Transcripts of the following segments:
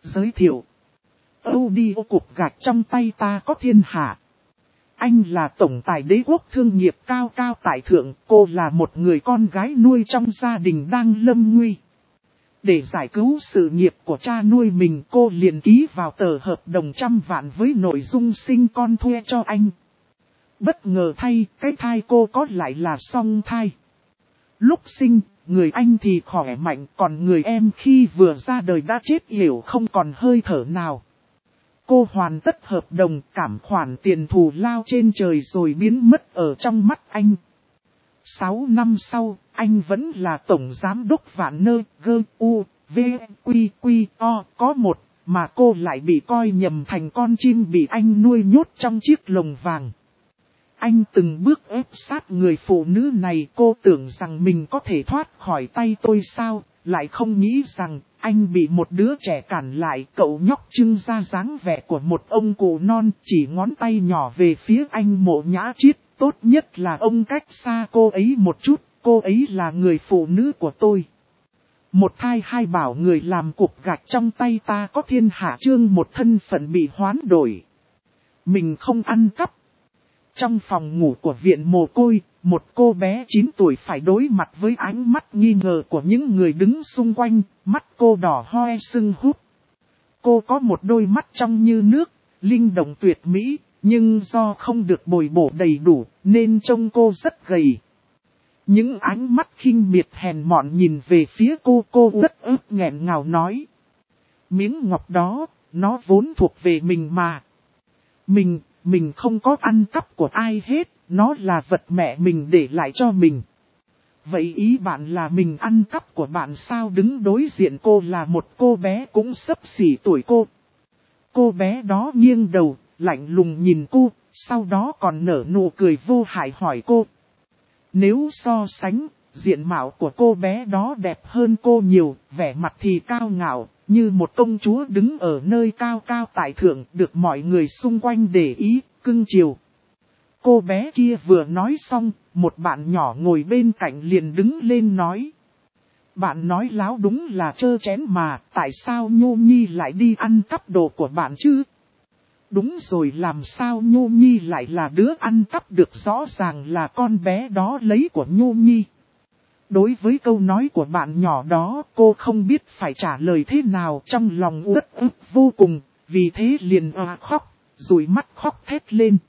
Giới thiệu. Audio cục gạch trong tay ta có thiên hạ. Anh là tổng tài đế quốc thương nghiệp cao cao tại thượng, cô là một người con gái nuôi trong gia đình đang lâm nguy. Để giải cứu sự nghiệp của cha nuôi mình, cô liền ký vào tờ hợp đồng 100 vạn với nội dung sinh con thuê cho anh. Bất ngờ thay, cái thai cô có lại là song thai. Lúc sinh, người anh thì khỏe mạnh, còn người em khi vừa ra đời đã chết yểu không còn hơi thở nào. Cô hoàn tất hợp đồng, cảm khoản tiền thù lao trên trời rồi biến mất ở trong mắt anh. 6 năm sau, anh vẫn là tổng giám đốc Vạn Nơ, GUVQQ có một, mà cô lại bị coi nhầm thành con chim bị anh nuôi nhốt trong chiếc lồng vàng. Anh từng bước ép sát người phụ nữ này, cô tưởng rằng mình có thể thoát khỏi tay tôi sao, lại không nghĩ rằng anh bị một đứa trẻ cản lại. Cậu nhóc trưng ra dáng vẻ của một ông cụ non, chỉ ngón tay nhỏ về phía anh Mộ Nhã Chiết. Tốt nhất là ông cách xa cô ấy một chút, cô ấy là người phụ nữ của tôi. Một thai hai bảo người làm cục gạch trong tay ta có thiên hạ chương một thân phận bị hoán đổi. Mình không ăn cắp. Trong phòng ngủ của viện mồ côi, một cô bé 9 tuổi phải đối mặt với ánh mắt nghi ngờ của những người đứng xung quanh, mắt cô đỏ hoe sưng húp. Cô có một đôi mắt trong như nước, linh động tuyệt mỹ, nhưng do không được bồi bổ đầy đủ, nên trông cô rất gầy. Những ánh mắt khinh miệt hèn mọn nhìn về phía cô rất ướt nghẹn ngào nói. Miếng ngọc đó, nó vốn thuộc về mình mà. Mình không có ăn cắp của ai hết, nó là vật mẹ mình để lại cho mình. Vậy ý bạn là mình ăn cắp của bạn sao? Đứng đối diện cô là một cô bé cũng xấp xỉ tuổi cô. Cô bé đó nghiêng đầu, lạnh lùng nhìn cô, sau đó còn nở nụ cười vô hại hỏi cô. Nếu so sánh, diện mạo của cô bé đó đẹp hơn cô nhiều, vẻ mặt thì cao ngạo, như một công chúa đứng ở nơi cao cao tại thượng, được mọi người xung quanh để ý, cưng chiều. Cô bé kia vừa nói xong, một bạn nhỏ ngồi bên cạnh liền đứng lên nói. Bạn nói láo đúng là trơ chén mà, tại sao Nhô Nhi lại đi ăn cắp đồ của bạn chứ? Đúng rồi, làm sao Nhô Nhi lại là đứa ăn cắp được, rõ ràng là con bé đó lấy của Nhô Nhi. Đối với câu nói của bạn nhỏ đó, cô không biết phải trả lời thế nào, trong lòng uất ức vô cùng, vì thế liền khóc, rủi mắt khóc thét lên.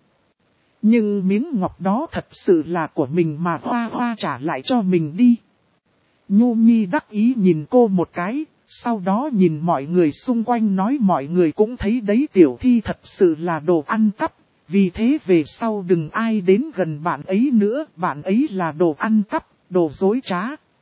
Nhưng miếng ngọc đó thật sự là của mình mà, Hoa Hoa trả lại cho mình đi. Nhô Nhi đắc ý nhìn cô một cái, sau đó nhìn mọi người xung quanh nói mọi người cũng thấy đấy, Tiểu Thi thật sự là đồ ăn cắp, vì thế về sau đừng ai đến gần bạn ấy nữa, bạn ấy là đồ ăn cắp, đồ dối trá.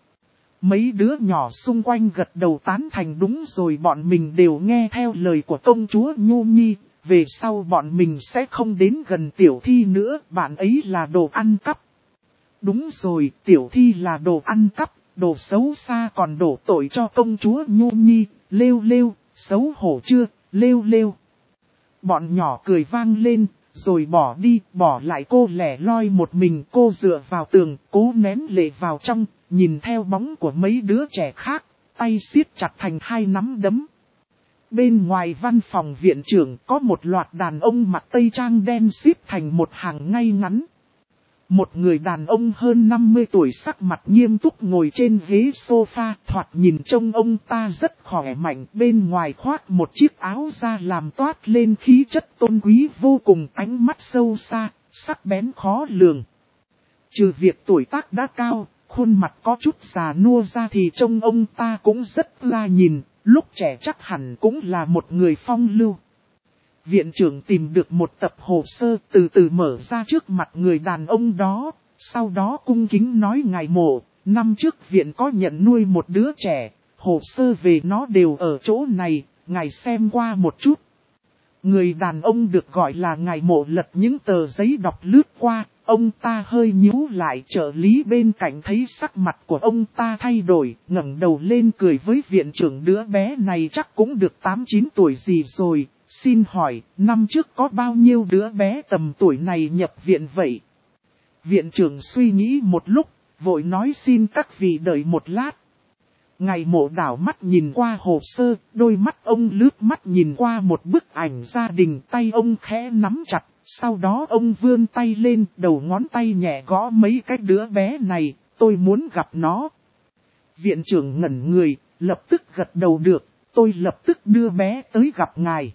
Mấy đứa nhỏ xung quanh gật đầu tán thành, đúng rồi, bọn mình đều nghe theo lời của công chúa Nhô Nhi, về sau bọn mình sẽ không đến gần Tiểu Thi nữa, bạn ấy là đồ ăn cắp. Đúng rồi, Tiểu Thi là đồ ăn cắp, đồ xấu xa còn đổ tội cho công chúa Nhô Nhi, lêu lêu, xấu hổ chưa, lêu lêu. Bọn nhỏ cười vang lên, rồi bỏ đi, bỏ lại cô lẻ loi một mình. Cô dựa vào tường, cố nén lệ vào trong, nhìn theo bóng của mấy đứa trẻ khác, tay siết chặt thành hai nắm đấm. Bên ngoài văn phòng viện trưởng có một loạt đàn ông mặc tây trang đen xếp thành một hàng ngay ngắn. Một người đàn ông hơn 50 tuổi sắc mặt nghiêm túc ngồi trên ghế sofa, thoạt nhìn trông ông ta rất khỏe mạnh, bên ngoài khoác một chiếc áo da làm toát lên khí chất tôn quý vô cùng, ánh mắt sâu xa, sắc bén khó lường. Trừ việc tuổi tác đã cao, khuôn mặt có chút già nua ra thì trông ông ta cũng rất la nhìn, lúc trẻ chắc hẳn cũng là một người phong lưu. Viện trưởng tìm được một tập hồ sơ, từ từ mở ra trước mặt người đàn ông đó, sau đó cung kính nói: ngài Mộ, năm trước viện có nhận nuôi một đứa trẻ, hồ sơ về nó đều ở chỗ này, ngài xem qua một chút. Người đàn ông được gọi là ngài Mộ lật những tờ giấy đọc lướt qua, ông ta hơi nhíu lại, trợ lý bên cạnh thấy sắc mặt của ông ta thay đổi, ngẩng đầu lên cười với viện trưởng: đứa bé này chắc cũng được 8-9 tuổi gì rồi. Xin hỏi, năm trước có bao nhiêu đứa bé tầm tuổi này nhập viện vậy? Viện trưởng suy nghĩ một lúc, vội nói: xin các vị đợi một lát. Ngày Mộ đảo mắt nhìn qua hồ sơ, đôi mắt ông lướt mắt nhìn qua một bức ảnh gia đình, tay ông khẽ nắm chặt, sau đó ông vươn tay lên, đầu ngón tay nhẹ gõ mấy cái đứa bé này, tôi muốn gặp nó. Viện trưởng ngẩn người, lập tức gật đầu được, tôi lập tức đưa bé tới gặp ngài.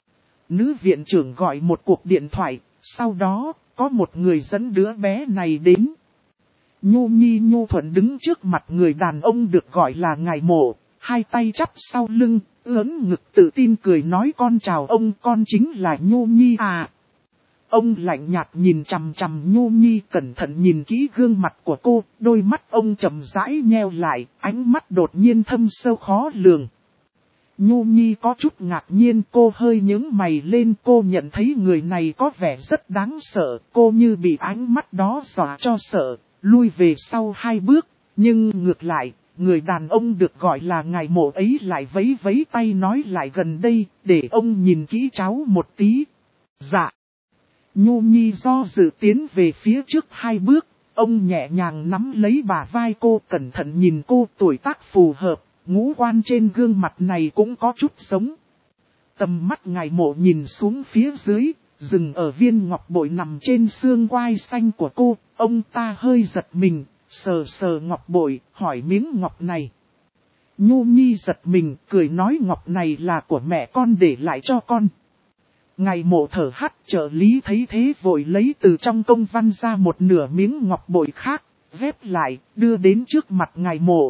Nữ viện trưởng gọi một cuộc điện thoại, sau đó, có một người dẫn đứa bé này đến. Nhu Nhi nhu thuận đứng trước mặt người đàn ông được gọi là ngài Mộ, hai tay chắp sau lưng, ưỡn ngực tự tin cười nói con chào ông, con chính là Nhu Nhi à. Ông lạnh nhạt nhìn chằm chằm Nhu Nhi, cẩn thận nhìn kỹ gương mặt của cô, đôi mắt ông chậm rãi nheo lại, ánh mắt đột nhiên thâm sâu khó lường. Nhu Nhi có chút ngạc nhiên, cô hơi nhướng mày lên, cô nhận thấy người này có vẻ rất đáng sợ, cô như bị ánh mắt đó dọa cho sợ, lui về sau 2 bước, nhưng ngược lại, người đàn ông được gọi là ngài Mộ ấy lại vẫy vẫy tay nói lại gần đây, để ông nhìn kỹ cháu một tí. Dạ. Nhu Nhi do dự tiến về phía trước 2 bước, ông nhẹ nhàng nắm lấy bả vai cô, cẩn thận nhìn cô, tuổi tác phù hợp, ngũ quan trên gương mặt này cũng có chút giống. Tầm mắt ngài Mộ nhìn xuống phía dưới, dừng ở viên ngọc bội nằm trên xương quai xanh của cô, ông ta hơi giật mình, sờ sờ ngọc bội, hỏi miếng ngọc này. Nhu Nhi giật mình, cười nói ngọc này là của mẹ con để lại cho con. Ngài Mộ thở hắt, trợ lý thấy thế vội lấy từ trong công văn ra một nửa miếng ngọc bội khác, ghép lại, đưa đến trước mặt ngài Mộ.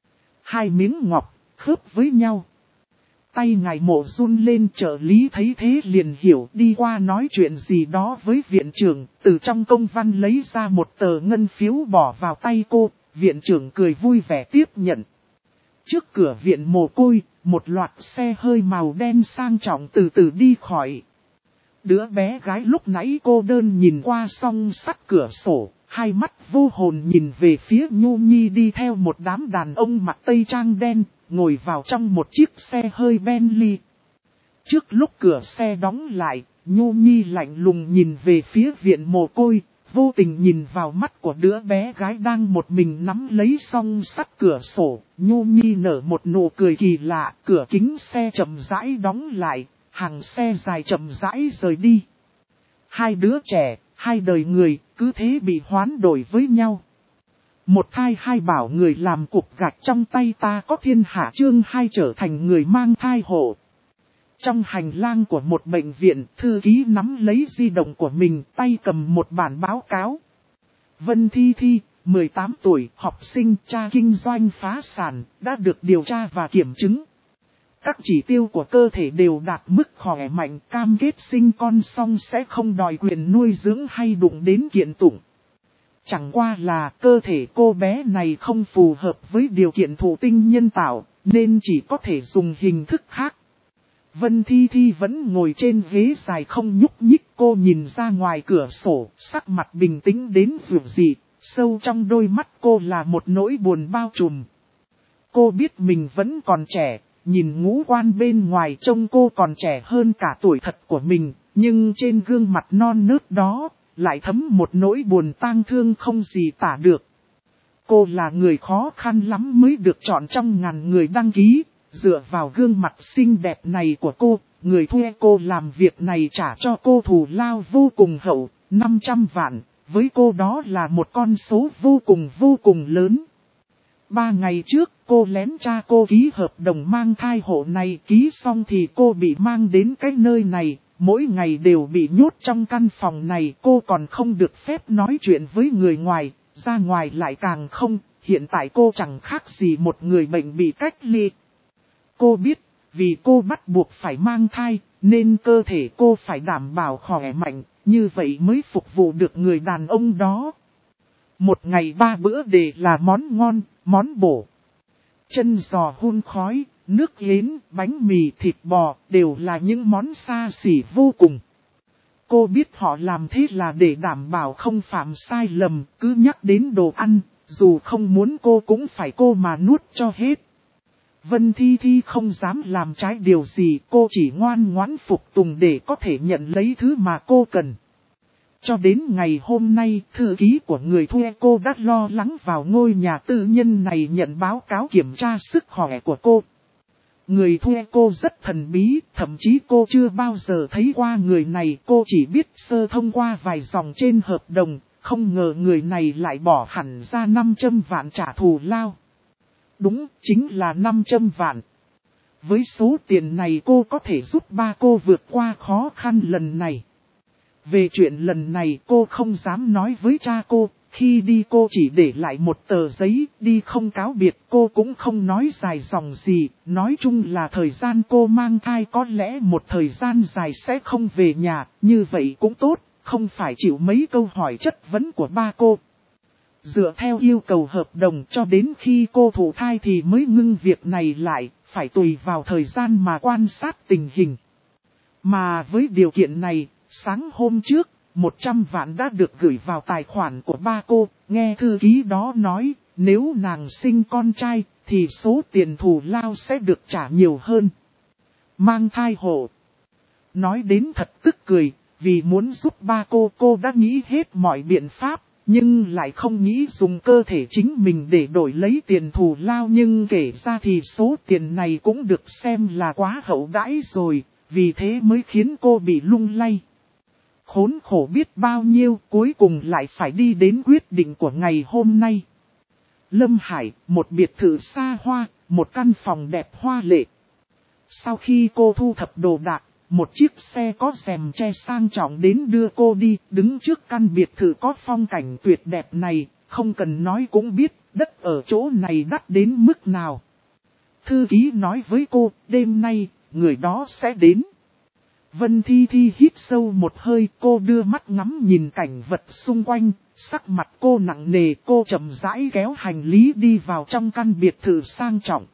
2 miếng ngọc, khớp với nhau. Tay ngài Mộ run lên, trợ lý thấy thế liền hiểu, đi qua nói chuyện gì đó với viện trưởng, từ trong công văn lấy ra một tờ ngân phiếu bỏ vào tay cô, viện trưởng cười vui vẻ tiếp nhận. Trước cửa viện mồ côi, một loạt xe hơi màu đen sang trọng từ từ đi khỏi. Đứa bé gái lúc nãy cô đơn nhìn qua song sắt cửa sổ, hai mắt vô hồn nhìn về phía Nhu Nhi đi theo một đám đàn ông mặc tây trang đen, ngồi vào trong một chiếc xe hơi Bentley. Trước lúc cửa xe đóng lại, Nhu Nhi lạnh lùng nhìn về phía viện mồ côi, vô tình nhìn vào mắt của đứa bé gái đang một mình nắm lấy song sắt cửa sổ. Nhu Nhi nở một nụ cười kỳ lạ, cửa kính xe chậm rãi đóng lại, hàng xe dài chậm rãi rời đi. 2 đứa trẻ, 2 đời người, cứ thế bị hoán đổi với nhau. Một thai 2 bảo người làm cục gạch trong tay ta có thiên hạ chương 2 trở thành người mang thai hộ. Trong hành lang của một bệnh viện, thư ký nắm lấy di động của mình, tay cầm một bản báo cáo. Vân Thi Thi, 18 tuổi, học sinh, cha kinh doanh phá sản, đã được điều tra và kiểm chứng. Các chỉ tiêu của cơ thể đều đạt mức khỏe mạnh, cam kết sinh con xong sẽ không đòi quyền nuôi dưỡng hay đụng đến kiện tụng. Chẳng qua là cơ thể cô bé này không phù hợp với điều kiện thụ tinh nhân tạo, nên chỉ có thể dùng hình thức khác. Vân Thi Thi vẫn ngồi trên ghế dài không nhúc nhích, cô nhìn ra ngoài cửa sổ, sắc mặt bình tĩnh đến dịu dị, sâu trong đôi mắt cô là một nỗi buồn bao trùm. Cô biết mình vẫn còn trẻ, nhìn ngũ quan bên ngoài trông cô còn trẻ hơn cả tuổi thật của mình, nhưng trên gương mặt non nớt đó, lại thấm một nỗi buồn tang thương không gì tả được. Cô là người khó khăn lắm mới được chọn trong ngàn người đăng ký. Dựa vào gương mặt xinh đẹp này của cô, người thuê cô làm việc này trả cho cô thù lao vô cùng hậu, 500 vạn, với cô đó là một con số vô cùng lớn. 3 ngày trước, cô lén cha cô ký hợp đồng mang thai hộ này, ký xong thì cô bị mang đến cái nơi này, mỗi ngày đều bị nhốt trong căn phòng này, cô còn không được phép nói chuyện với người ngoài, ra ngoài lại càng không, hiện tại cô chẳng khác gì một người bệnh bị cách ly. Cô biết, vì cô bắt buộc phải mang thai, nên cơ thể cô phải đảm bảo khỏe mạnh, như vậy mới phục vụ được người đàn ông đó. Một ngày 3 bữa đều là món ngon, món bổ. Chân giò hun khói, nước yến, bánh mì, thịt bò, đều là những món xa xỉ vô cùng. Cô biết họ làm thế là để đảm bảo không phạm sai lầm, cứ nhắc đến đồ ăn, dù không muốn cô cũng phải cô mà nuốt cho hết. Vân Thi Thi không dám làm trái điều gì, cô chỉ ngoan ngoãn phục tùng để có thể nhận lấy thứ mà cô cần. Cho đến ngày hôm nay, thư ký của người thuê cô đã lo lắng vào ngôi nhà tư nhân này nhận báo cáo kiểm tra sức khỏe của cô. Người thuê cô rất thần bí, thậm chí cô chưa bao giờ thấy qua người này, cô chỉ biết sơ thông qua vài dòng trên hợp đồng, không ngờ người này lại bỏ hẳn ra 500 vạn trả thù lao. Đúng, chính là 500 vạn. Với số tiền này cô có thể giúp ba cô vượt qua khó khăn lần này. Về chuyện lần này cô không dám nói với cha cô, khi đi cô chỉ để lại một tờ giấy, đi không cáo biệt, cô cũng không nói dài dòng gì, nói chung là thời gian cô mang thai có lẽ một thời gian dài sẽ không về nhà, như vậy cũng tốt, không phải chịu mấy câu hỏi chất vấn của ba cô. Dựa theo yêu cầu hợp đồng cho đến khi cô thụ thai thì mới ngưng việc này lại, phải tùy vào thời gian mà quan sát tình hình. Mà với điều kiện này, sáng hôm trước, 100 vạn đã được gửi vào tài khoản của ba cô, nghe thư ký đó nói, nếu nàng sinh con trai, thì số tiền thù lao sẽ được trả nhiều hơn. Mang thai hộ. Nói đến thật tức cười, vì muốn giúp ba cô đã nghĩ hết mọi biện pháp, nhưng lại không nghĩ dùng cơ thể chính mình để đổi lấy tiền thù lao. Nhưng kể ra thì số tiền này cũng được xem là quá hậu đãi rồi, vì thế mới khiến cô bị lung lay. Khốn khổ biết bao nhiêu, cuối cùng lại phải đi đến quyết định của ngày hôm nay. Lâm Hải, một biệt thự xa hoa, một căn phòng đẹp hoa lệ. Sau khi cô thu thập đồ đạc, một chiếc xe có rèm che sang trọng đến đưa cô đi, đứng trước căn biệt thự có phong cảnh tuyệt đẹp này, không cần nói cũng biết, đất ở chỗ này đắt đến mức nào. Thư ký nói với cô, đêm nay, người đó sẽ đến. Vân Thi Thi hít sâu một hơi, cô đưa mắt ngắm nhìn cảnh vật xung quanh, sắc mặt cô nặng nề, cô chậm rãi kéo hành lý đi vào trong căn biệt thự sang trọng.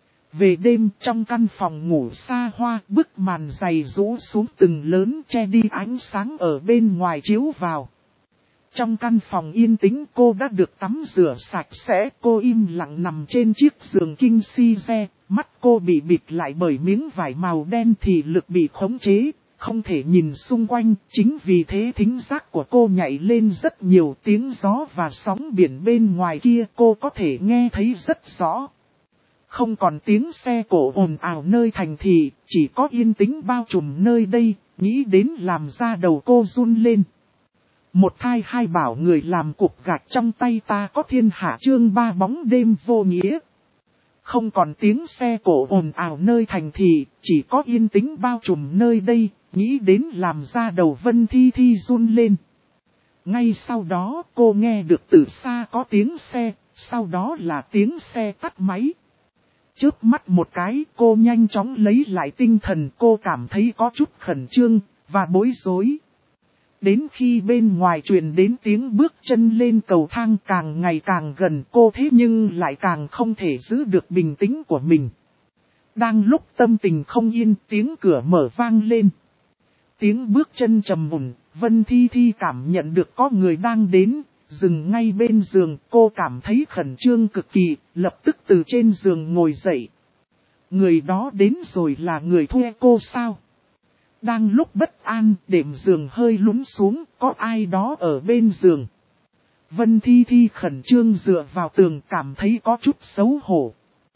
Về đêm trong căn phòng ngủ xa hoa, bức màn dày rũ xuống từng lớn che đi ánh sáng ở bên ngoài chiếu vào. Trong căn phòng yên tĩnh cô đã được tắm rửa sạch sẽ, cô im lặng nằm trên chiếc giường king size, mắt cô bị bịt lại bởi miếng vải màu đen thì lực bị khống chế, không thể nhìn xung quanh, chính vì thế thính giác của cô nhảy lên rất nhiều, tiếng gió và sóng biển bên ngoài kia cô có thể nghe thấy rất rõ. Không còn tiếng xe cộ ồn ào nơi thành thị, chỉ có yên tĩnh bao trùm nơi đây, nghĩ đến làm ra đầu cô run lên. Một thai hai bảo người làm cục gạch trong tay ta có thiên hạ chương 3 bóng đêm vô nghĩa. Không còn tiếng xe cộ ồn ào nơi thành thị, chỉ có yên tĩnh bao trùm nơi đây, nghĩ đến làm ra đầu Vân Thi Thi run lên. Ngay sau đó cô nghe được từ xa có tiếng xe, sau đó là tiếng xe tắt máy. Chớp mắt một cái cô nhanh chóng lấy lại tinh thần, cô cảm thấy có chút khẩn trương và bối rối. Đến khi bên ngoài truyền đến tiếng bước chân lên cầu thang càng ngày càng gần cô thế nhưng lại càng không thể giữ được bình tĩnh của mình. Đang lúc tâm tình không yên tiếng cửa mở vang lên. Tiếng bước chân trầm mùn, Vân Thi Thi cảm nhận được có người đang đến, dừng ngay bên giường cô cảm thấy khẩn trương cực kỳ, lập tức từ trên giường ngồi dậy. Người đó đến rồi là người thuê cô sao? Đang lúc bất an, đệm giường hơi lún xuống, có ai đó ở bên giường. Vân Thi Thi khẩn trương dựa vào tường cảm thấy có chút xấu hổ.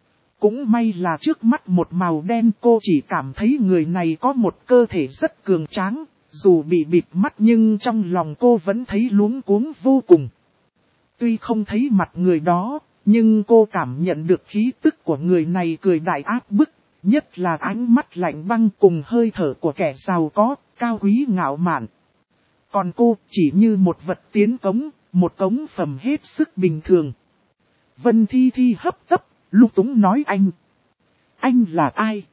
Cũng may là trước mắt một màu đen cô chỉ cảm thấy người này có một cơ thể rất cường tráng, dù bị bịt mắt nhưng trong lòng cô vẫn thấy luống cuống vô cùng. Tuy không thấy mặt người đó, nhưng cô cảm nhận được khí tức của người này cười đại áp bức. Nhất là ánh mắt lạnh băng cùng hơi thở của kẻ giàu có, cao quý ngạo mạn. Còn cô chỉ như một vật tiến cống, một cống phẩm hết sức bình thường. Vân Thi Thi hấp tấp, lung túng nói anh. Anh là ai?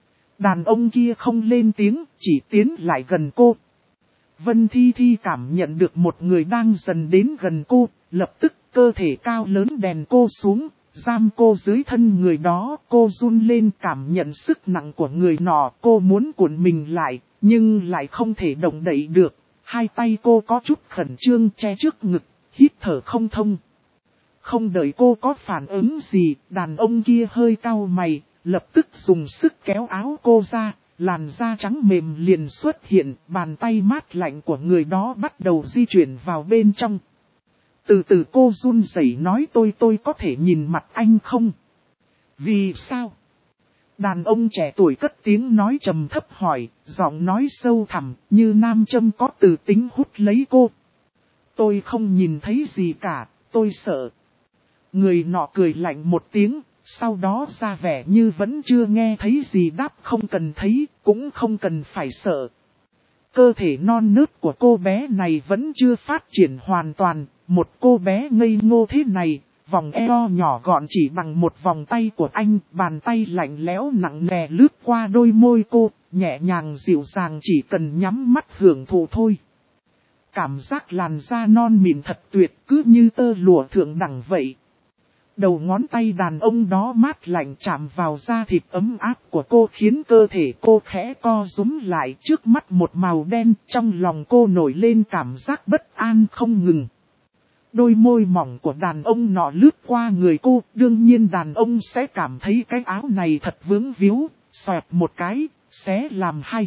Đàn ông kia không lên tiếng, chỉ tiến lại gần cô. Vân Thi Thi cảm nhận được một người đang dần đến gần cô, lập tức cơ thể cao lớn đèn cô xuống. Giam cô dưới thân người đó, cô run lên cảm nhận sức nặng của người nọ, cô muốn cuộn mình lại, nhưng lại không thể động đậy được. Hai tay cô có chút khẩn trương che trước ngực, hít thở không thông. Không đợi cô có phản ứng gì, đàn ông kia hơi cau mày, lập tức dùng sức kéo áo cô ra, làn da trắng mềm liền xuất hiện, bàn tay mát lạnh của người đó bắt đầu di chuyển vào bên trong. Từ từ cô run rẩy nói tôi có thể nhìn mặt anh không? Vì sao? Đàn ông trẻ tuổi cất tiếng nói trầm thấp hỏi, giọng nói sâu thẳm, như nam châm có từ tính hút lấy cô. Tôi không nhìn thấy gì cả, tôi sợ. Người nọ cười lạnh một tiếng, sau đó ra vẻ như vẫn chưa nghe thấy gì đáp không cần thấy, cũng không cần phải sợ. Cơ thể non nớt của cô bé này vẫn chưa phát triển hoàn toàn, một cô bé ngây ngô thế này, vòng eo nhỏ gọn chỉ bằng một vòng tay của anh, bàn tay lạnh lẽo nặng nề lướt qua đôi môi cô, nhẹ nhàng dịu dàng chỉ cần nhắm mắt hưởng thụ thôi. Cảm giác làn da non mịn thật tuyệt cứ như tơ lụa thượng đẳng vậy. Đầu ngón tay đàn ông đó mát lạnh chạm vào da thịt ấm áp của cô khiến cơ thể cô khẽ co rúm lại trước mắt một màu đen, trong lòng cô nổi lên cảm giác bất an không ngừng. Đôi môi mỏng của đàn ông nọ lướt qua người cô, đương nhiên đàn ông sẽ cảm thấy cái áo này thật vướng víu, xoẹt một cái, xé làm hai.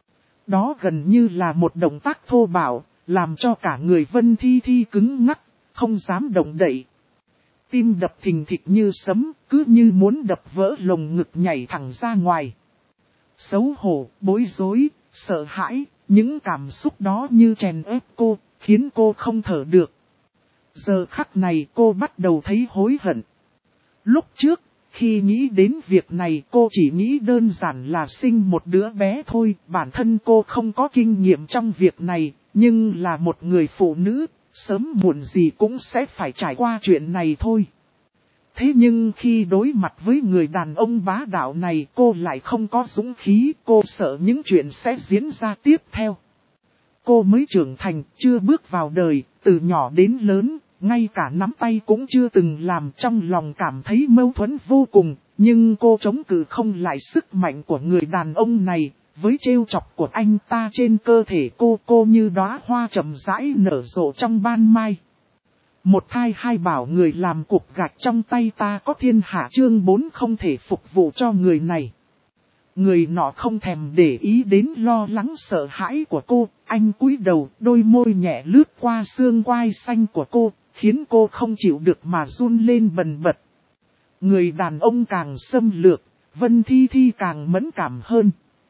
Đó gần như là một động tác thô bạo, làm cho cả người Vân Thi Thi cứng ngắc, không dám động đậy. Tim đập thình thịch như sấm, cứ như muốn đập vỡ lồng ngực nhảy thẳng ra ngoài. Xấu hổ, bối rối, sợ hãi, những cảm xúc đó như chèn ép cô, khiến cô không thở được. Giờ khắc này cô bắt đầu thấy hối hận. Lúc trước, khi nghĩ đến việc này cô chỉ nghĩ đơn giản là sinh một đứa bé thôi. Bản thân cô không có kinh nghiệm trong việc này, nhưng là một người phụ nữ, sớm muộn gì cũng sẽ phải trải qua chuyện này thôi. Thế nhưng khi đối mặt với người đàn ông bá đạo này cô lại không có dũng khí, cô sợ những chuyện sẽ diễn ra tiếp theo. Cô mới trưởng thành, chưa bước vào đời, từ nhỏ đến lớn, ngay cả nắm tay cũng chưa từng làm, trong lòng cảm thấy mâu thuẫn vô cùng, nhưng cô chống cự không lại sức mạnh của người đàn ông này, với trêu chọc của anh ta trên cơ thể cô như đóa hoa chậm rãi nở rộ trong ban mai. Một thai hai bảo người làm cục gạch trong tay ta có thiên hạ chương 4 không thể phục vụ cho người này. Người nọ không thèm để ý đến lo lắng sợ hãi của cô, anh cúi đầu, đôi môi nhẹ lướt qua xương quai xanh của cô, khiến cô không chịu được mà run lên bần bật. Người đàn ông càng xâm lược, Vân Thi Thi càng mẫn cảm hơn.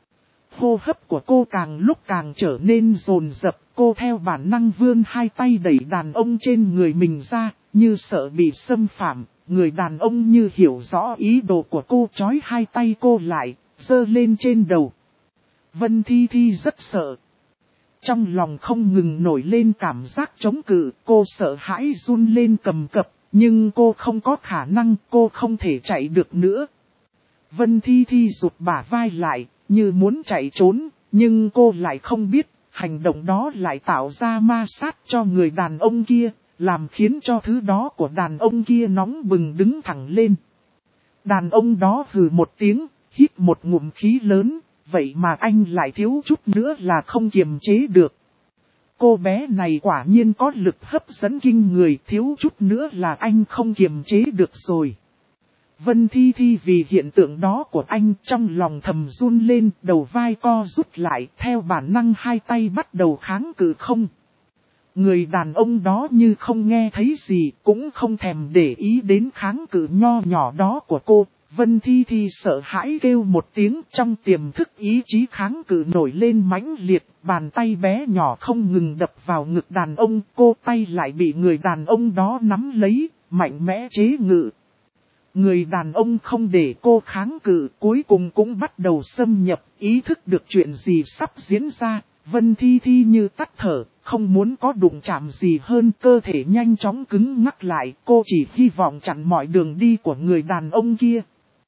Hô hấp của cô càng lúc càng trở nên dồn dập, cô theo bản năng vươn hai tay đẩy đàn ông trên người mình ra, như sợ bị xâm phạm. Người đàn ông như hiểu rõ ý đồ của cô, trói hai tay cô lại, giơ lên trên đầu. Vân Thi Thi rất sợ. Trong lòng không ngừng nổi lên cảm giác chống cự, cô sợ hãi run lên cầm cập, nhưng cô không có khả năng, cô không thể chạy được nữa. Vân Thi Thi rụt bả vai lại, như muốn chạy trốn, nhưng cô lại không biết, hành động đó lại tạo ra ma sát cho người đàn ông kia, làm khiến cho thứ đó của đàn ông kia nóng bừng đứng thẳng lên. Đàn ông đó hừ một tiếng, hít một ngụm khí lớn, vậy mà anh lại thiếu chút nữa là không kiềm chế được. Cô bé này quả nhiên có lực hấp dẫn kinh người, thiếu chút nữa là anh không kiềm chế được rồi. Vân Thi Thi vì hiện tượng đó của anh trong lòng thầm run lên, đầu vai co rút lại, theo bản năng hai tay bắt đầu kháng cự không. Người đàn ông đó như không nghe thấy gì, cũng không thèm để ý đến kháng cự nho nhỏ đó của cô. Vân Thi Thi sợ hãi kêu một tiếng, trong tiềm thức ý chí kháng cự nổi lên mãnh liệt, bàn tay bé nhỏ không ngừng đập vào ngực đàn ông, cô tay lại bị người đàn ông đó nắm lấy, mạnh mẽ chế ngự. Người đàn ông không để cô kháng cự, cuối cùng cũng bắt đầu xâm nhập, ý thức được chuyện gì sắp diễn ra. Vân Thi Thi như tắt thở, không muốn có đụng chạm gì hơn, cơ thể nhanh chóng cứng ngắc lại, cô chỉ hy vọng chặn mọi đường đi của người đàn ông kia.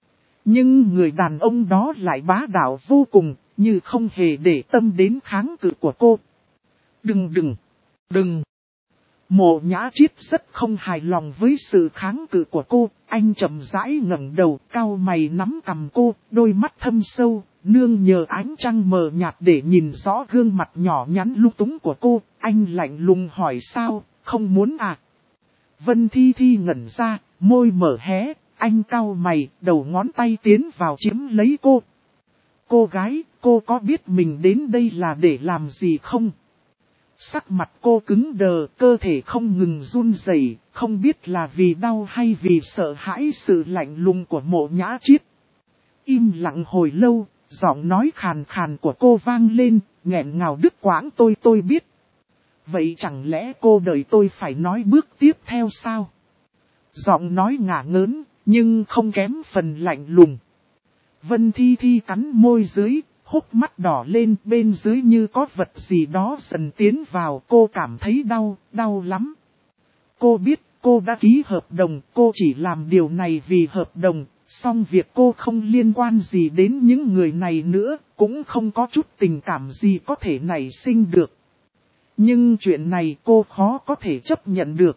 Nhưng người đàn ông đó lại bá đạo vô cùng, như không hề để tâm đến kháng cự của cô. Đừng! Mộ Nhã Triết rất không hài lòng với sự kháng cự của cô, anh chậm rãi ngẩng đầu, cau mày nắm cằm cô, đôi mắt thâm sâu, nương nhờ ánh trăng mờ nhạt để nhìn rõ gương mặt nhỏ nhắn lung túng của cô, anh lạnh lùng hỏi sao, không muốn à? Vân Thi Thi ngẩn ra, môi mở hé, anh cau mày, đầu ngón tay tiến vào chiếm lấy cô. Cô gái, cô có biết mình đến đây là để làm gì không? Sắc mặt cô cứng đờ, cơ thể không ngừng run rẩy, không biết là vì đau hay vì sợ hãi sự lạnh lùng của Mộ Nhã Chiết. Im lặng hồi lâu, giọng nói khàn khàn của cô vang lên, nghẹn ngào đứt quãng. Tôi biết. Vậy chẳng lẽ cô đợi tôi phải nói bước tiếp theo sao? Giọng nói ngả ngớn, nhưng không kém phần lạnh lùng. Vân Thi Thi cắn môi dưới, hốc mắt đỏ lên, bên dưới như có vật gì đó dần tiến vào. Cô cảm thấy đau, đau lắm. Cô biết cô đã ký hợp đồng, cô chỉ làm điều này vì hợp đồng, song việc cô không liên quan gì đến những người này nữa, cũng không có chút tình cảm gì có thể nảy sinh được. Nhưng chuyện này cô khó có thể chấp nhận được.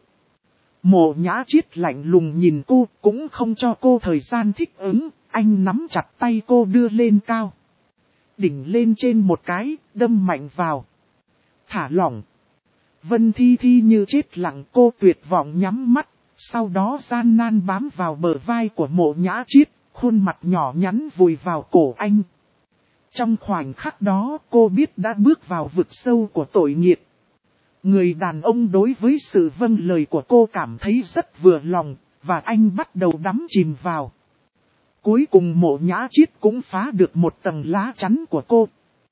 Mộ Nhã Chiết lạnh lùng nhìn cô, cũng không cho cô thời gian thích ứng, anh nắm chặt tay cô đưa lên cao. Đỉnh lên trên một cái, đâm mạnh vào. Thả lỏng. Vân Thi Thi như chết lặng, cô tuyệt vọng nhắm mắt, sau đó gian nan bám vào bờ vai của Mộ Nhã Chiết, khuôn mặt nhỏ nhắn vùi vào cổ anh. Trong khoảnh khắc đó cô biết đã bước vào vực sâu của tội nghiệp. Người đàn ông đối với sự vâng lời của cô cảm thấy rất vừa lòng, và anh bắt đầu đắm chìm vào. Cuối cùng Mộ Nhã Chiết cũng phá được một tầng lá chắn của cô.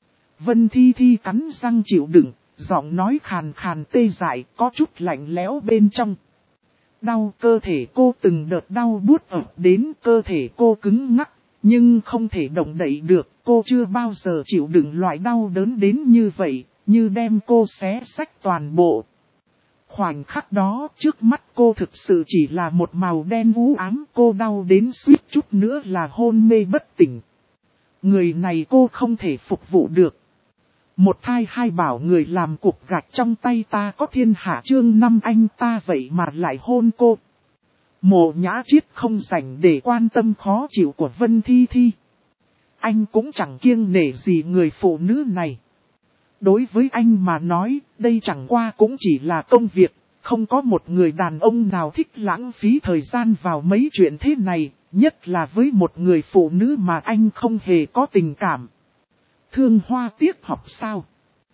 Vân Thi Thi cắn răng chịu đựng, giọng nói khàn khàn tê dại, có chút lạnh lẽo bên trong. Đau, cơ thể cô từng đợt đau buốt ập đến, cơ thể cô cứng ngắc, nhưng không thể động đậy được. Cô chưa bao giờ chịu đựng loại đau đớn đến như vậy, như đem cô xé xách toàn bộ. Khoảnh khắc đó, trước mắt cô thực sự chỉ là một màu đen u ám. Cô đau đến suýt chút nữa là hôn mê bất tỉnh. Người này cô không thể phục vụ được. Một thai hai bảo người làm cục gạch trong tay ta có thiên hạ chương năm anh ta vậy mà lại hôn cô. Mộ Nhã Chiết không rảnh để quan tâm khó chịu của Vân Thi Thi. Anh cũng chẳng kiêng nể gì người phụ nữ này. Đối với anh mà nói, đây chẳng qua cũng chỉ là công việc, không có một người đàn ông nào thích lãng phí thời gian vào mấy chuyện thế này, nhất là với một người phụ nữ mà anh không hề có tình cảm. Thương hoa tiếc học sao?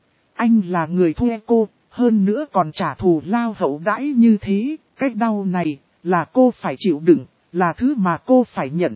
Anh là người thuê cô, hơn nữa còn trả thù lao hậu đãi như thế, cái đau này là cô phải chịu đựng, là thứ mà cô phải nhận.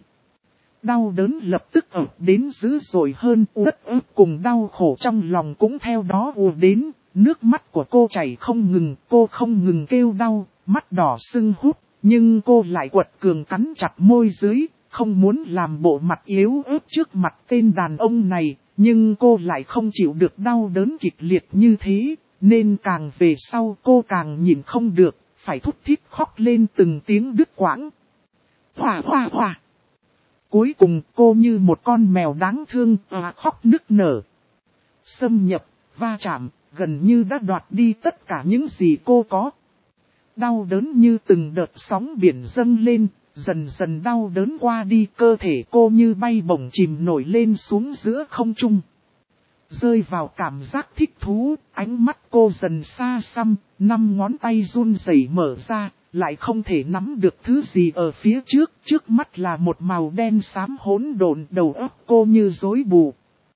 Đau đớn lập tức ập đến dữ dội hơn, uất ức cùng đau khổ trong lòng cũng theo đó ùa đến, nước mắt của cô chảy không ngừng, cô không ngừng kêu đau, mắt đỏ sưng húp, nhưng cô lại quật cường cắn chặt môi dưới, không muốn làm bộ mặt yếu ớt trước mặt tên đàn ông này, nhưng cô lại không chịu được đau đớn kịch liệt như thế, nên càng về sau cô càng nhìn không được, phải thút thít khóc lên từng tiếng đứt quãng. Hòa hòa hòa. Cuối cùng cô như một con mèo đáng thương khóc nức nở. Xâm nhập, va chạm, gần như đã đoạt đi tất cả những gì cô có. Đau đớn như từng đợt sóng biển dâng lên, dần dần đau đớn qua đi, cơ thể cô như bay bổng chìm nổi lên xuống giữa không trung. Rơi vào cảm giác thích thú, ánh mắt cô dần xa xăm, 5 ngón tay run rẩy mở ra, lại không thể nắm được thứ gì ở phía trước mắt là một màu đen xám hỗn độn, đầu óc cô như rối bù.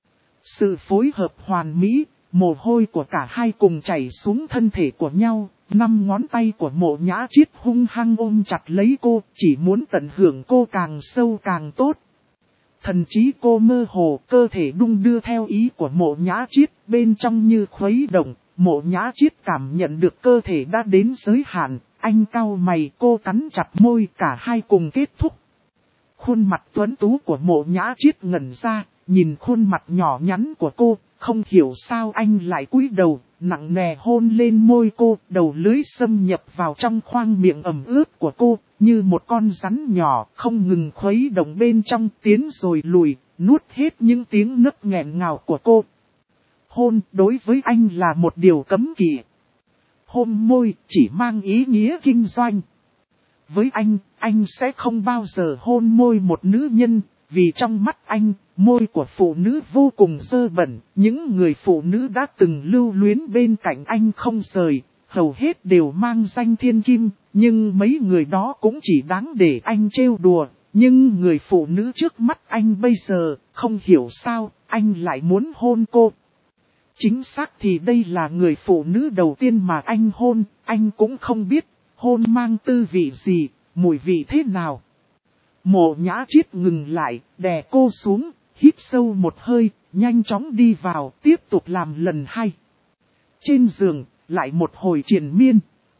Sự phối hợp hoàn mỹ, mồ hôi của cả hai cùng chảy xuống thân thể của nhau, 5 ngón tay của Mộ Nhã Chiết hung hăng ôm chặt lấy cô, chỉ muốn tận hưởng cô càng sâu càng tốt. Thần trí cô mơ hồ, cơ thể đung đưa theo ý của Mộ Nhã Chiết, bên trong như khuấy động. Mộ Nhã Chiết cảm nhận được cơ thể đã đến giới hạn, anh cau mày, cô cắn chặt môi, cả hai cùng kết thúc. Khuôn mặt tuấn tú của Mộ Nhã Chiết ngẩn ra, nhìn khuôn mặt nhỏ nhắn của cô, không hiểu sao anh lại cúi đầu, nặng nề hôn lên môi cô, đầu lưỡi xâm nhập vào trong khoang miệng ẩm ướt của cô, như một con rắn nhỏ, không ngừng khuấy động bên trong, tiến rồi lùi, nuốt hết những tiếng nấc nghẹn ngào của cô. Hôn đối với anh là một điều cấm kỵ. Hôn môi chỉ mang ý nghĩa kinh doanh. Với anh sẽ không bao giờ hôn môi một nữ nhân, vì trong mắt anh, môi của phụ nữ vô cùng dơ bẩn. Những người phụ nữ đã từng lưu luyến bên cạnh anh không rời, hầu hết đều mang danh thiên kim, nhưng mấy người đó cũng chỉ đáng để anh trêu đùa. Nhưng người phụ nữ trước mắt anh bây giờ, không hiểu sao, anh lại muốn hôn cô. Chính xác thì đây là người phụ nữ đầu tiên mà anh hôn, anh cũng không biết, hôn mang tư vị gì, mùi vị thế nào. Mộ Nhã Chiết ngừng lại, đè cô xuống, hít sâu một hơi, nhanh chóng đi vào, tiếp tục làm lần hai. Trên giường, lại một hồi triền miên.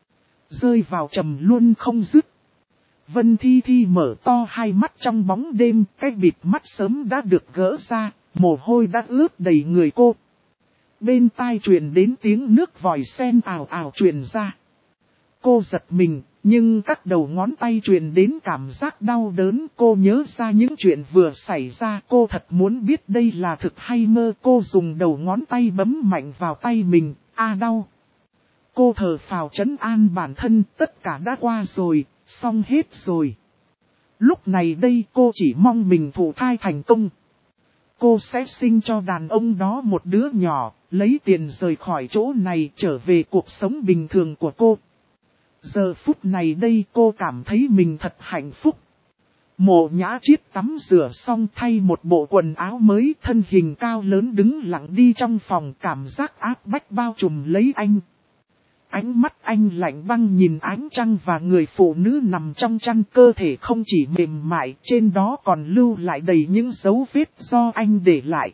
Rơi vào trầm luôn không dứt. Vân Thi Thi mở to hai mắt trong bóng đêm, cái bịt mắt sớm đã được gỡ ra, mồ hôi đã ướt đầy người cô. Bên tai truyền đến tiếng nước vòi sen ào ào truyền ra. Cô giật mình, nhưng các đầu ngón tay truyền đến cảm giác đau đớn. Cô nhớ ra những chuyện vừa xảy ra. Cô thật muốn biết đây là thực hay mơ. Cô dùng đầu ngón tay bấm mạnh vào tay mình. Đau. Cô thở phào trấn an bản thân. Tất cả đã qua rồi, xong hết rồi. Lúc này đây cô chỉ mong mình thụ thai thành công. Cô sẽ sinh cho đàn ông đó một đứa nhỏ, lấy tiền rời khỏi chỗ này trở về cuộc sống bình thường của cô. Giờ phút này đây cô cảm thấy mình thật hạnh phúc. Mộ Nhã Chiết tắm rửa xong thay một bộ quần áo mới, thân hình cao lớn đứng lặng đi trong phòng, cảm giác áp bách bao trùm lấy anh. Ánh mắt anh lạnh băng nhìn ánh trăng và người phụ nữ nằm trong chăn, cơ thể không chỉ mềm mại, trên đó còn lưu lại đầy những dấu vết do anh để lại.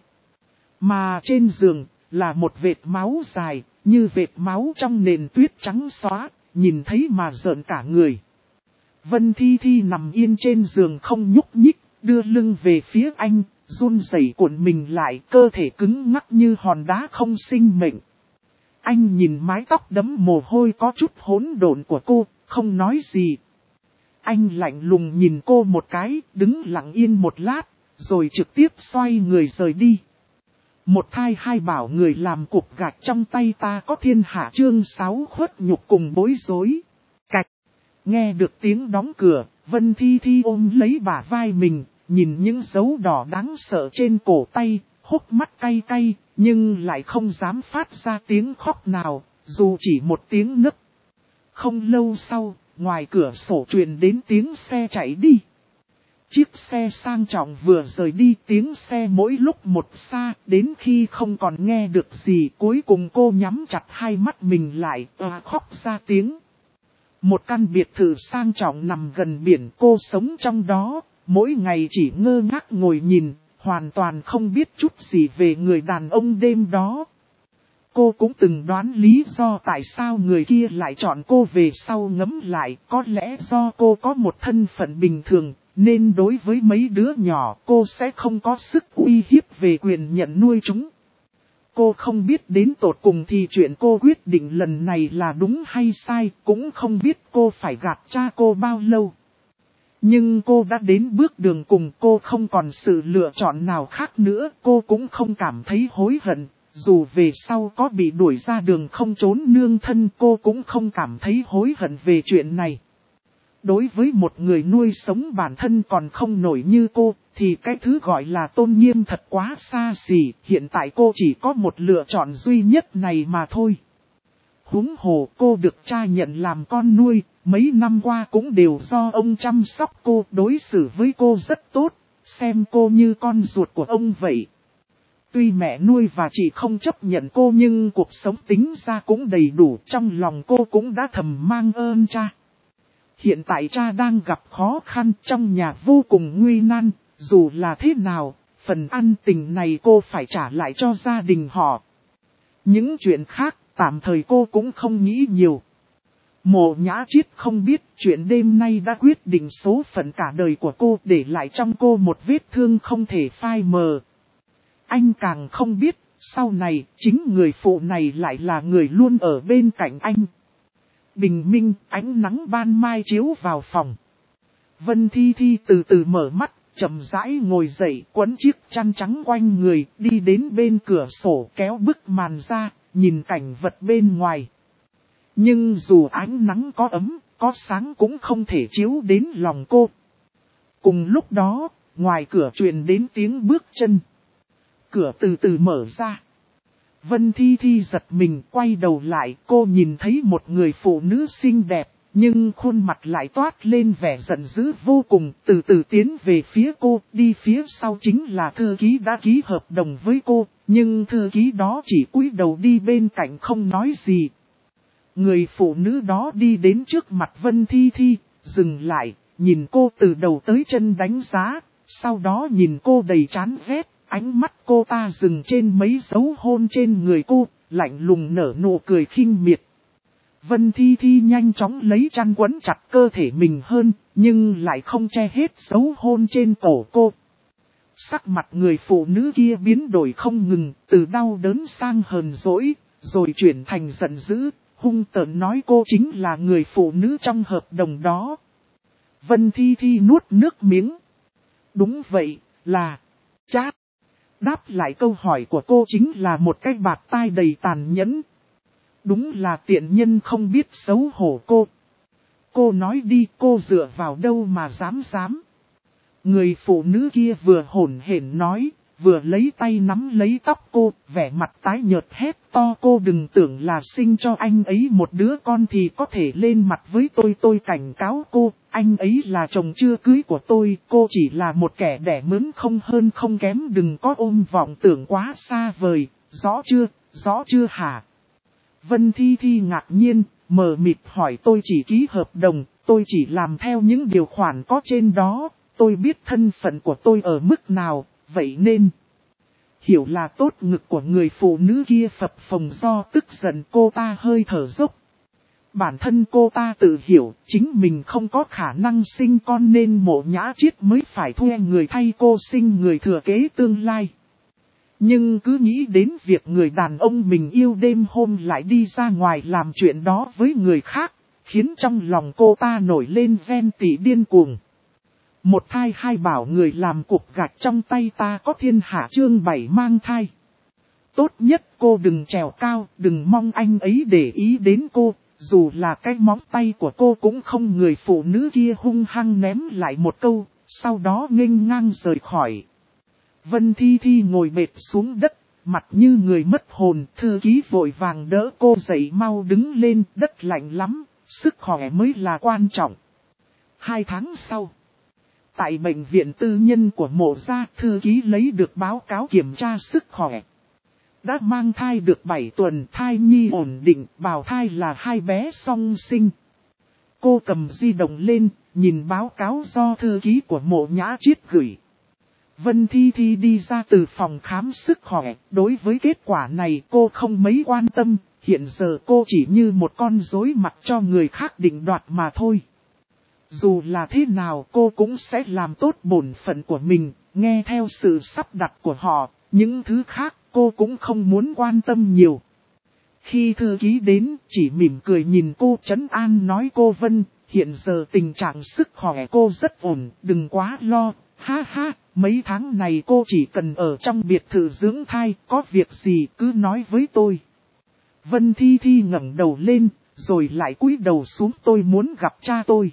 Mà trên giường là một vệt máu dài, như vệt máu trong nền tuyết trắng xóa, nhìn thấy mà rợn cả người. Vân Thi Thi nằm yên trên giường không nhúc nhích, đưa lưng về phía anh, run rẩy cuộn mình lại, cơ thể cứng ngắc như hòn đá không sinh mệnh. Anh nhìn mái tóc đẫm mồ hôi có chút hỗn độn của cô, không nói gì. Anh lạnh lùng nhìn cô một cái, đứng lặng yên một lát, rồi trực tiếp xoay người rời đi. Một thai hai bảo người làm cục gạch trong tay ta có thiên hạ, chương 6 khuất nhục cùng bối rối. Cạch. Nghe được tiếng đóng cửa, Vân Thi Thi ôm lấy bả vai mình, nhìn những dấu đỏ đáng sợ trên cổ tay, hốc mắt cay cay, nhưng lại không dám phát ra tiếng khóc nào, dù chỉ một tiếng nấc. Không lâu sau, ngoài cửa sổ truyền đến tiếng xe chạy đi. Chiếc xe sang trọng vừa rời đi, tiếng xe mỗi lúc một xa, đến khi không còn nghe được gì, cuối cùng cô nhắm chặt hai mắt mình lại, khóc ra tiếng. Một căn biệt thự sang trọng nằm gần biển, cô sống trong đó, mỗi ngày chỉ ngơ ngác ngồi nhìn, hoàn toàn không biết chút gì về người đàn ông đêm đó. Cô cũng từng đoán lý do tại sao người kia lại chọn cô, về sau ngẫm lại, có lẽ do cô có một thân phận bình thường, nên đối với mấy đứa nhỏ cô sẽ không có sức uy hiếp về quyền nhận nuôi chúng. Cô không biết đến tột cùng thì chuyện cô quyết định lần này là đúng hay sai, cũng không biết cô phải gạt cha cô bao lâu. Nhưng cô đã đến bước đường cùng, cô không còn sự lựa chọn nào khác nữa, cô cũng không cảm thấy hối hận. Dù về sau có bị đuổi ra đường không trốn nương thân, cô cũng không cảm thấy hối hận về chuyện này. Đối với một người nuôi sống bản thân còn không nổi như cô, thì cái thứ gọi là tôn nghiêm thật quá xa xỉ, hiện tại cô chỉ có một lựa chọn duy nhất này mà thôi. Huống hồ cô được cha nhận làm con nuôi, mấy năm qua cũng đều do ông chăm sóc cô, đối xử với cô rất tốt, xem cô như con ruột của ông vậy. Tuy mẹ nuôi và chị không chấp nhận cô nhưng cuộc sống tính ra cũng đầy đủ, trong lòng cô cũng đã thầm mang ơn cha. Hiện tại cha đang gặp khó khăn, trong nhà vô cùng nguy nan, dù là thế nào, phần ăn tình này cô phải trả lại cho gia đình họ. Những chuyện khác, tạm thời cô cũng không nghĩ nhiều. Mộ Nhã Chiết không biết chuyện đêm nay đã quyết định số phận cả đời của cô, để lại trong cô một vết thương không thể phai mờ. Anh càng không biết, sau này, chính người phụ này lại là người luôn ở bên cạnh anh. Bình minh, ánh nắng ban mai chiếu vào phòng. Vân Thi Thi từ từ mở mắt, chậm rãi ngồi dậy, quấn chiếc chăn trắng quanh người, đi đến bên cửa sổ kéo bức màn ra, nhìn cảnh vật bên ngoài. Nhưng dù ánh nắng có ấm, có sáng cũng không thể chiếu đến lòng cô. Cùng lúc đó, ngoài cửa truyền đến tiếng bước chân. Cửa từ từ mở ra. Vân Thi Thi giật mình quay đầu lại, cô nhìn thấy một người phụ nữ xinh đẹp, Nhưng khuôn mặt lại toát lên vẻ giận dữ vô cùng, từ từ tiến về phía cô, đi phía sau chính là thư ký đã ký hợp đồng với cô, nhưng thư ký đó chỉ cúi đầu đi bên cạnh không nói gì. Người phụ nữ đó đi đến trước mặt Vân Thi Thi, dừng lại, nhìn cô từ đầu tới chân đánh giá, sau đó nhìn cô đầy chán ghét, ánh mắt cô ta dừng trên mấy dấu hôn trên người cô, lạnh lùng nở nụ cười khinh miệt. Vân Thi Thi nhanh chóng lấy chăn quấn chặt cơ thể mình hơn, nhưng lại không che hết dấu hôn trên cổ cô. Sắc mặt người phụ nữ kia biến đổi không ngừng, từ đau đớn sang hờn dỗi, rồi chuyển thành giận dữ, hung tợn nói cô chính là người phụ nữ trong hợp đồng đó. Vân Thi Thi nuốt nước miếng. Đúng vậy, là chát. Đáp lại câu hỏi của cô chính là một cái bạt tai đầy tàn nhẫn. Đúng là tiện nhân không biết xấu hổ cô. Cô nói đi, cô dựa vào đâu mà dám. Người phụ nữ kia vừa hổn hển nói, vừa lấy tay nắm lấy tóc cô, vẻ mặt tái nhợt hét to cô đừng tưởng là sinh cho anh ấy một đứa con thì có thể lên mặt với tôi cảnh cáo cô, anh ấy là chồng chưa cưới của tôi, cô chỉ là một kẻ đẻ mướn không hơn không kém đừng có ôm vọng tưởng quá xa vời, rõ chưa hả? Vân Thi Thi ngạc nhiên, mờ mịt hỏi tôi chỉ ký hợp đồng, tôi chỉ làm theo những điều khoản có trên đó, tôi biết thân phận của tôi ở mức nào, vậy nên... Hiểu là tốt ngực của người phụ nữ kia phập phồng do tức giận cô ta hơi thở dốc. Bản thân cô ta tự hiểu chính mình không có khả năng sinh con nên Mộ Nhã Chiết mới phải thuê người thay cô sinh người thừa kế tương lai. Nhưng cứ nghĩ đến việc người đàn ông mình yêu đêm hôm lại đi ra ngoài làm chuyện đó với người khác, khiến trong lòng cô ta nổi lên ghen tị điên cuồng. Một thai hai bảo người làm cục gạch trong tay ta có thiên hạ chương 7 mang thai. Tốt nhất cô đừng trèo cao, đừng mong anh ấy để ý đến cô, dù là cái móng tay của cô cũng không. Người phụ nữ kia hung hăng ném lại một câu, sau đó nghênh ngang rời khỏi. Vân Thi Thi ngồi bệt xuống đất, mặt như người mất hồn, thư ký vội vàng đỡ cô dậy mau đứng lên, đất lạnh lắm, sức khỏe mới là quan trọng. 2 tháng sau, tại bệnh viện tư nhân của Mộ gia, thư ký lấy được báo cáo kiểm tra sức khỏe. Đã mang thai được 7 tuần, thai nhi ổn định, bào thai là 2 bé song sinh. Cô cầm di động lên, nhìn báo cáo do thư ký của Mộ Nhã Chiết gửi. Vân Thi Thi đi ra từ phòng khám sức khỏe, đối với kết quả này cô không mấy quan tâm, hiện giờ cô chỉ như một con rối mặc cho người khác định đoạt mà thôi. Dù là thế nào cô cũng sẽ làm tốt bổn phận của mình, nghe theo sự sắp đặt của họ, những thứ khác cô cũng không muốn quan tâm nhiều. Khi thư ký đến, chỉ mỉm cười nhìn cô trấn an nói cô Vân, hiện giờ tình trạng sức khỏe cô rất ổn, đừng quá lo, ha ha, mấy tháng này cô chỉ cần ở trong biệt thự dưỡng thai, có việc gì cứ nói với tôi. Vân Thi Thi ngẩng đầu lên, rồi lại cúi đầu xuống tôi muốn gặp cha tôi.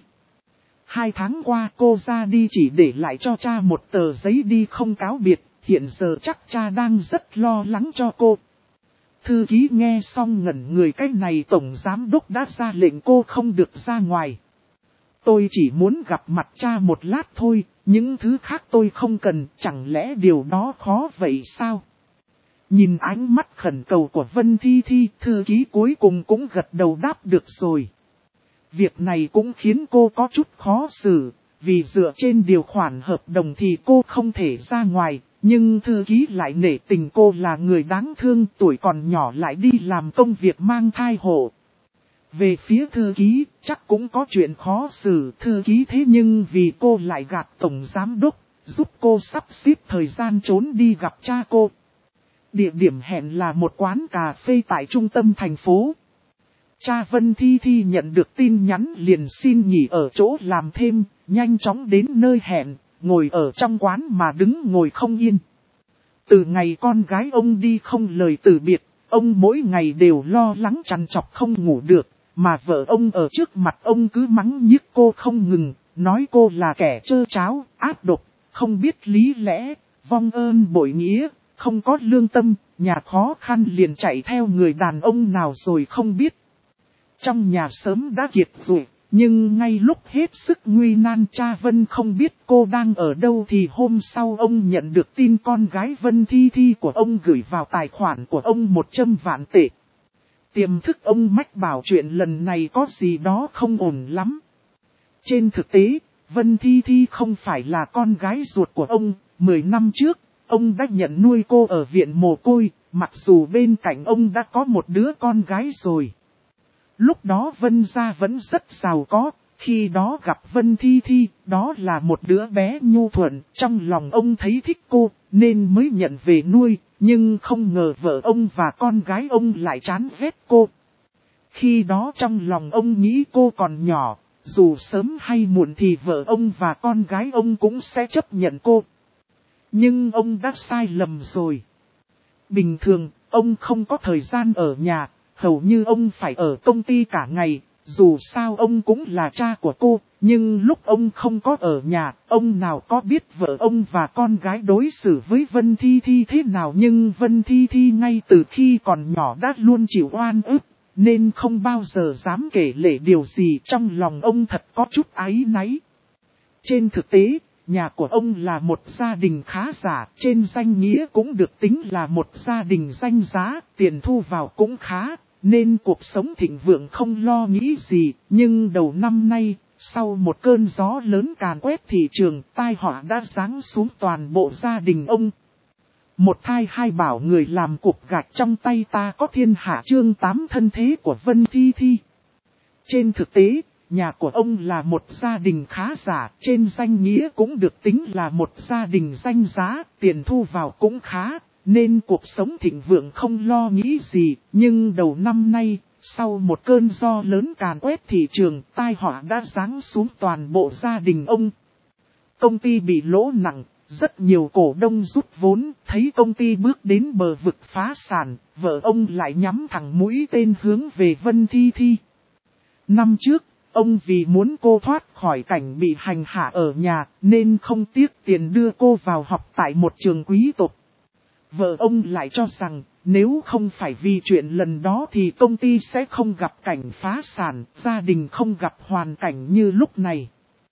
2 tháng qua cô ra đi chỉ để lại cho cha một tờ giấy đi không cáo biệt, hiện giờ chắc cha đang rất lo lắng cho cô. Thư ký nghe xong ngẩn người, cái này tổng giám đốc đã ra lệnh cô không được ra ngoài. Tôi chỉ muốn gặp mặt cha một lát thôi, những thứ khác tôi không cần, chẳng lẽ điều đó khó vậy sao? Nhìn ánh mắt khẩn cầu của Vân Thi Thi, thư ký cuối cùng cũng gật đầu đáp được rồi. Việc này cũng khiến cô có chút khó xử, vì dựa trên điều khoản hợp đồng thì cô không thể ra ngoài, nhưng thư ký lại nể tình cô là người đáng thương, tuổi còn nhỏ lại đi làm công việc mang thai hộ. Về phía thư ký, chắc cũng có chuyện khó xử, thư ký thế nhưng vì cô lại gạt tổng giám đốc, giúp cô sắp xếp thời gian trốn đi gặp cha cô. Địa điểm hẹn là một quán cà phê tại trung tâm thành phố. Cha Vân Thi Thi nhận được tin nhắn liền xin nghỉ ở chỗ làm thêm, nhanh chóng đến nơi hẹn, ngồi ở trong quán mà đứng ngồi không yên. Từ ngày con gái ông đi không lời từ biệt, ông mỗi ngày đều lo lắng trằn trọc không ngủ được, mà vợ ông ở trước mặt ông cứ mắng nhiếc cô không ngừng, nói cô là kẻ trơ tráo, ác độc, không biết lý lẽ, vong ơn bội nghĩa, không có lương tâm, nhà khó khăn liền chạy theo người đàn ông nào rồi không biết. Trong nhà sớm đã kiệt rồi, Nhưng ngay lúc hết sức nguy nan cha Vân không biết cô đang ở đâu thì hôm sau ông nhận được tin con gái Vân Thi Thi của ông gửi vào tài khoản của ông 100 vạn tệ. Tiềm thức ông mách bảo chuyện lần này có gì đó không ổn lắm. Trên thực tế, Vân Thi Thi không phải là con gái ruột của ông. 10 năm trước, ông đã nhận nuôi cô ở viện mồ côi, mặc dù bên cạnh ông đã có một đứa con gái rồi. Lúc đó Vân gia vẫn rất giàu có, khi đó gặp Vân Thi Thi, đó là một đứa bé nhu thuận, trong lòng ông thấy thích cô, nên mới nhận về nuôi, nhưng không ngờ vợ ông và con gái ông lại chán ghét cô. Khi đó trong lòng ông nghĩ cô còn nhỏ, dù sớm hay muộn thì vợ ông và con gái ông cũng sẽ chấp nhận cô. Nhưng ông đã sai lầm rồi. Bình thường, ông không có thời gian ở nhà, hầu như ông phải ở công ty cả ngày, dù sao ông cũng là cha của cô, nhưng lúc ông không có ở nhà, ông nào có biết vợ ông và con gái đối xử với Vân Thi Thi thế nào. Nhưng Vân Thi Thi ngay từ khi còn nhỏ đã luôn chịu oan ức, nên không bao giờ dám kể lể điều gì, trong lòng ông thật có chút áy náy. Trên thực tế, nhà của ông là một gia đình khá giả, trên danh nghĩa cũng được tính là một gia đình danh giá, tiền thu vào cũng khá, nên cuộc sống thịnh vượng không lo nghĩ gì. Nhưng đầu năm nay, sau một cơn gió lớn càn quét thị trường, tai họa đã giáng xuống toàn bộ gia đình ông. Một thai hai bảo người làm cục gạch trong tay ta có thiên hạ chương 8 thân thế của Vân Thi Thi. Trên thực tế, nhà của ông là một gia đình khá giả, trên danh nghĩa cũng được tính là một gia đình danh giá, tiền thu vào cũng khá, nên cuộc sống thịnh vượng không lo nghĩ gì. Nhưng đầu năm nay, sau một cơn gió lớn càn quét thị trường, tai họa đã giáng xuống toàn bộ gia đình ông. Công ty bị lỗ nặng, rất nhiều cổ đông rút vốn, thấy công ty bước đến bờ vực phá sản, vợ ông lại nhắm thẳng mũi tên hướng về Vân Thi Thi. Năm trước, ông vì muốn cô thoát khỏi cảnh bị hành hạ ở nhà, nên không tiếc tiền đưa cô vào học tại một trường quý tộc. Vợ ông lại cho rằng, nếu không phải vì chuyện lần đó thì công ty sẽ không gặp cảnh phá sản, gia đình không gặp hoàn cảnh như lúc này.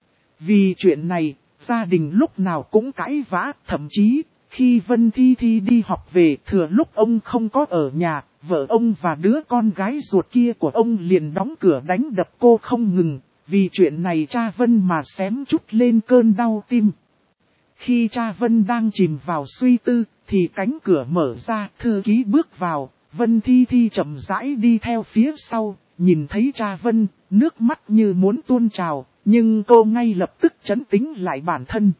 Vì chuyện này, gia đình lúc nào cũng cãi vã, thậm chí, khi Vân Thi Thi đi học về thừa lúc ông không có ở nhà, vợ ông và đứa con gái ruột kia của ông liền đóng cửa đánh đập cô không ngừng. Vì chuyện này cha Vân mà xém chút lên cơn đau tim. Khi cha Vân đang chìm vào suy tư, thì cánh cửa mở ra, thư ký bước vào, Vân Thi Thi chậm rãi đi theo phía sau, nhìn thấy cha Vân, nước mắt như muốn tuôn trào, nhưng cô ngay lập tức trấn tĩnh lại bản thân.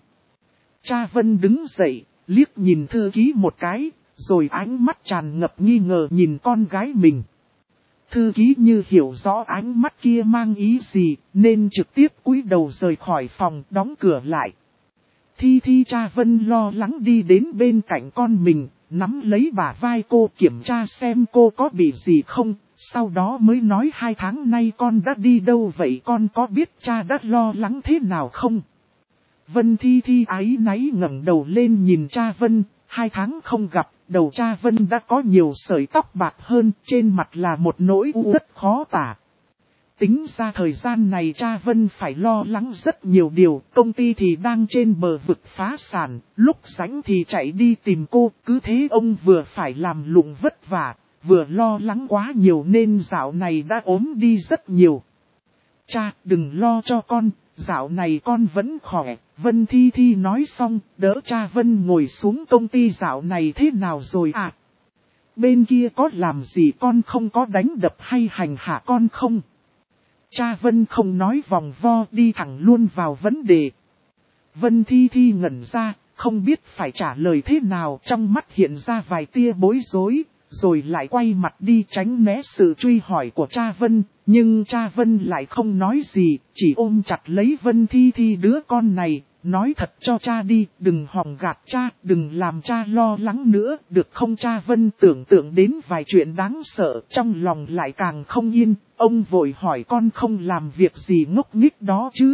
Cha Vân đứng dậy, liếc nhìn thư ký một cái, rồi ánh mắt tràn ngập nghi ngờ nhìn con gái mình. Thư ký như hiểu rõ ánh mắt kia mang ý gì, nên trực tiếp cúi đầu rời khỏi phòng, đóng cửa lại. Thi Thi, cha Vân lo lắng đi đến bên cạnh con mình, nắm lấy bả vai cô kiểm tra xem cô có bị gì không, sau đó mới nói 2 tháng nay con đã đi đâu vậy, con có biết cha đã lo lắng thế nào không? Vân Thi Thi áy náy ngẩng đầu lên nhìn cha Vân, 2 tháng không gặp, đầu cha Vân đã có nhiều sợi tóc bạc hơn, trên mặt là một nỗi u rất khó tả. Tính ra thời gian này cha Vân phải lo lắng rất nhiều điều, công ty thì đang trên bờ vực phá sản, lúc rảnh thì chạy đi tìm cô, cứ thế ông vừa phải làm lụng vất vả, vừa lo lắng quá nhiều nên dạo này đã ốm đi rất nhiều. Cha, đừng lo cho con, dạo này con vẫn khỏe. Vân Thi Thi nói xong, đỡ cha Vân ngồi xuống. Công ty dạo này thế nào rồi à? Bên kia có làm gì con không có đánh đập hay hành hạ con không? Cha Vân không nói vòng vo, đi thẳng luôn vào vấn đề. Vân Thi Thi ngẩn ra, không biết phải trả lời thế nào, trong mắt hiện ra vài tia bối rối, rồi lại quay mặt đi tránh né sự truy hỏi của cha Vân. Nhưng cha Vân lại không nói gì, chỉ ôm chặt lấy Vân Thi Thi đứa con này, nói thật cho cha đi, đừng hòng gạt cha, đừng làm cha lo lắng nữa, được không? Cha Vân tưởng tượng đến vài chuyện đáng sợ, trong lòng lại càng không yên, ông vội hỏi con không làm việc gì ngốc nghếch đó chứ.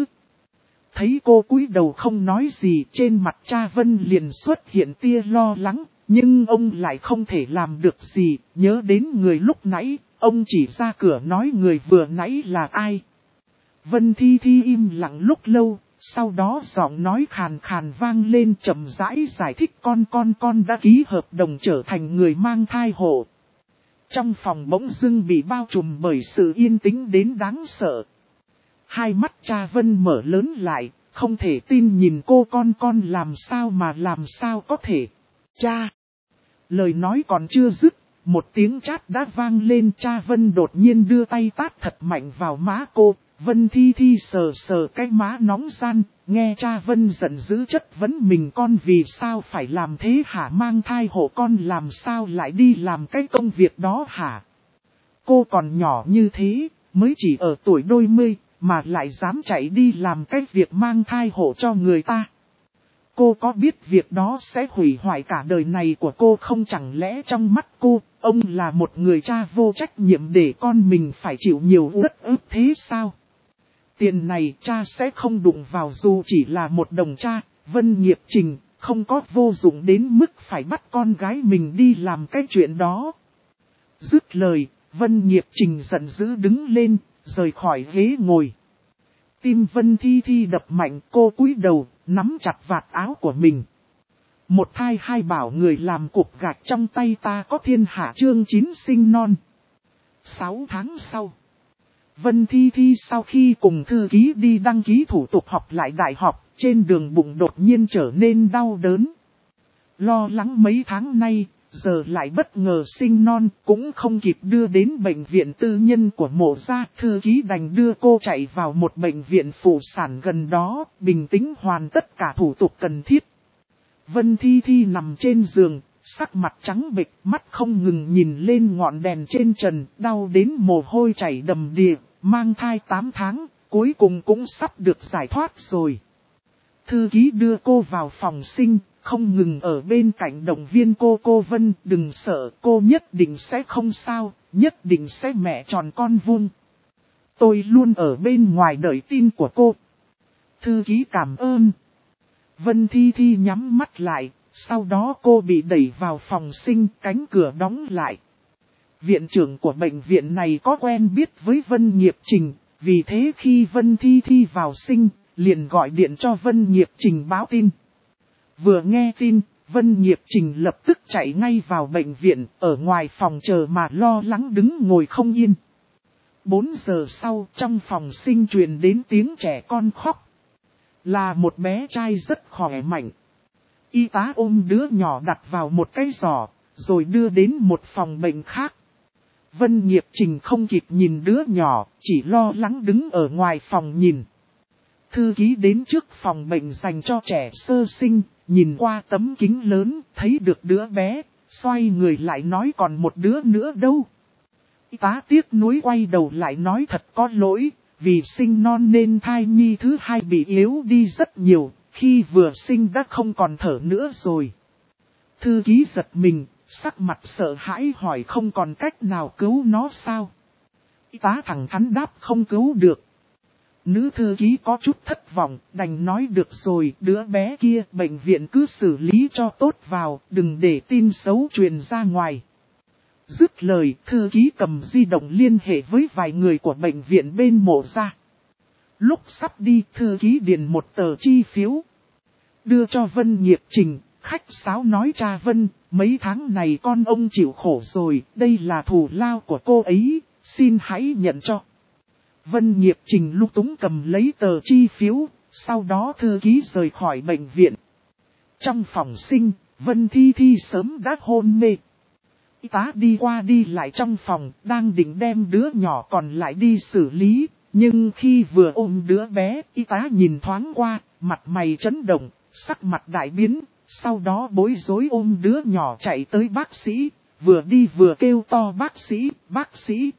Thấy cô cúi đầu không nói gì, trên mặt cha Vân liền xuất hiện tia lo lắng, nhưng ông lại không thể làm được gì, nhớ đến người lúc nãy, ông chỉ ra cửa nói người vừa nãy là ai. Vân Thi Thi im lặng lúc lâu, sau đó giọng nói khàn khàn vang lên chậm rãi giải thích con đã ký hợp đồng trở thành người mang thai hộ. Trong phòng bỗng dưng bị bao trùm bởi sự yên tĩnh đến đáng sợ. Hai mắt cha Vân mở lớn lại, không thể tin nhìn cô con làm sao có thể. Cha! Lời nói còn chưa dứt, một tiếng chát đã vang lên. Cha Vân đột nhiên đưa tay tát thật mạnh vào má cô. Vân Thi Thi sờ sờ cái má nóng gian, nghe cha Vân giận dữ chất vấn mình con vì sao phải làm thế hả, mang thai hộ con làm sao lại đi làm cái công việc đó hả? Cô còn nhỏ như thế, mới chỉ ở tuổi đôi mươi, mà lại dám chạy đi làm cái việc mang thai hộ cho người ta. Cô có biết việc đó sẽ hủy hoại cả đời này của cô không? Chẳng lẽ trong mắt cô, ông là một người cha vô trách nhiệm để con mình phải chịu nhiều uất ức thế sao? Tiền này cha sẽ không đụng vào dù chỉ là một đồng cha. Vân Nghiệp Trình không có vô dụng đến mức phải bắt con gái mình đi làm cái chuyện đó. Dứt lời, Vân Nghiệp Trình giận dữ đứng lên, rời khỏi ghế ngồi. Tim Vân Thi Thi đập mạnh, cô cúi đầu, nắm chặt vạt áo của mình. Một thai hai bảo người làm cục gạch trong tay ta có thiên hạ. Chương 9 sinh non. 6 tháng sau, Vân Thi Thi sau khi cùng thư ký đi đăng ký thủ tục học lại đại học, trên đường bụng đột nhiên trở nên đau đớn. Lo lắng mấy tháng nay, giờ lại bất ngờ sinh non, cũng không kịp đưa đến bệnh viện tư nhân của Mộ gia. Thư ký đành đưa cô chạy vào một bệnh viện phụ sản gần đó, bình tĩnh hoàn tất cả thủ tục cần thiết. Vân Thi Thi nằm trên giường, sắc mặt trắng bệch, mắt không ngừng nhìn lên ngọn đèn trên trần, đau đến mồ hôi chảy đầm đìa, mang thai 8 tháng, cuối cùng cũng sắp được giải thoát rồi. Thư ký đưa cô vào phòng sinh, không ngừng ở bên cạnh động viên cô Vân đừng sợ, cô nhất định sẽ không sao, nhất định sẽ mẹ tròn con vuông. Tôi luôn ở bên ngoài đợi tin của cô. Thư ký cảm ơn. Vân Thi Thi nhắm mắt lại, sau đó cô bị đẩy vào phòng sinh, cánh cửa đóng lại. Viện trưởng của bệnh viện này có quen biết với Vân Nghiệp Trình, vì thế khi Vân Thi Thi vào sinh, liền gọi điện cho Vân Nghiệp Trình báo tin. Vừa nghe tin, Vân Nghiệp Trình lập tức chạy ngay vào bệnh viện, ở ngoài phòng chờ mà lo lắng đứng ngồi không yên. 4 giờ sau, trong phòng sinh truyền đến tiếng trẻ con khóc. Là một bé trai rất khỏe mạnh. Y tá ôm đứa nhỏ đặt vào một cái giỏ, rồi đưa đến một phòng bệnh khác. Vân Nghiệp Trình không kịp nhìn đứa nhỏ, chỉ lo lắng đứng ở ngoài phòng nhìn. Thư ký đến trước phòng bệnh dành cho trẻ sơ sinh, nhìn qua tấm kính lớn, thấy được đứa bé, xoay người lại nói còn một đứa nữa đâu. Y tá tiếc nuối quay đầu lại nói thật có lỗi, vì sinh non nên thai nhi thứ hai bị yếu đi rất nhiều, khi vừa sinh đã không còn thở nữa rồi. Thư ký giật mình, sắc mặt sợ hãi hỏi không còn cách nào cứu nó sao? Y tá thẳng thắn đáp không cứu được. Nữ thư ký có chút thất vọng, đành nói được rồi, đứa bé kia bệnh viện cứ xử lý cho tốt vào, đừng để tin xấu truyền ra ngoài. Dứt lời, thư ký cầm di động liên hệ với vài người của bệnh viện bên Mộ gia. Lúc sắp đi, thư ký điền một tờ chi phiếu. Đưa cho Vân Nghiệp Trình, khách sáo nói cha Vân, mấy tháng này con ông chịu khổ rồi, đây là thù lao của cô ấy, xin hãy nhận cho. Vân Nghiệp Trình lung túng cầm lấy tờ chi phiếu, sau đó thư ký rời khỏi bệnh viện. Trong phòng sinh, Vân Thi Thi sớm đã hôn mê. Y tá đi qua đi lại trong phòng, đang định đem đứa nhỏ còn lại đi xử lý, nhưng khi vừa ôm đứa bé, y tá nhìn thoáng qua, mặt mày chấn động, sắc mặt đại biến, sau đó bối rối ôm đứa nhỏ chạy tới bác sĩ, vừa đi vừa kêu to bác sĩ, bác sĩ.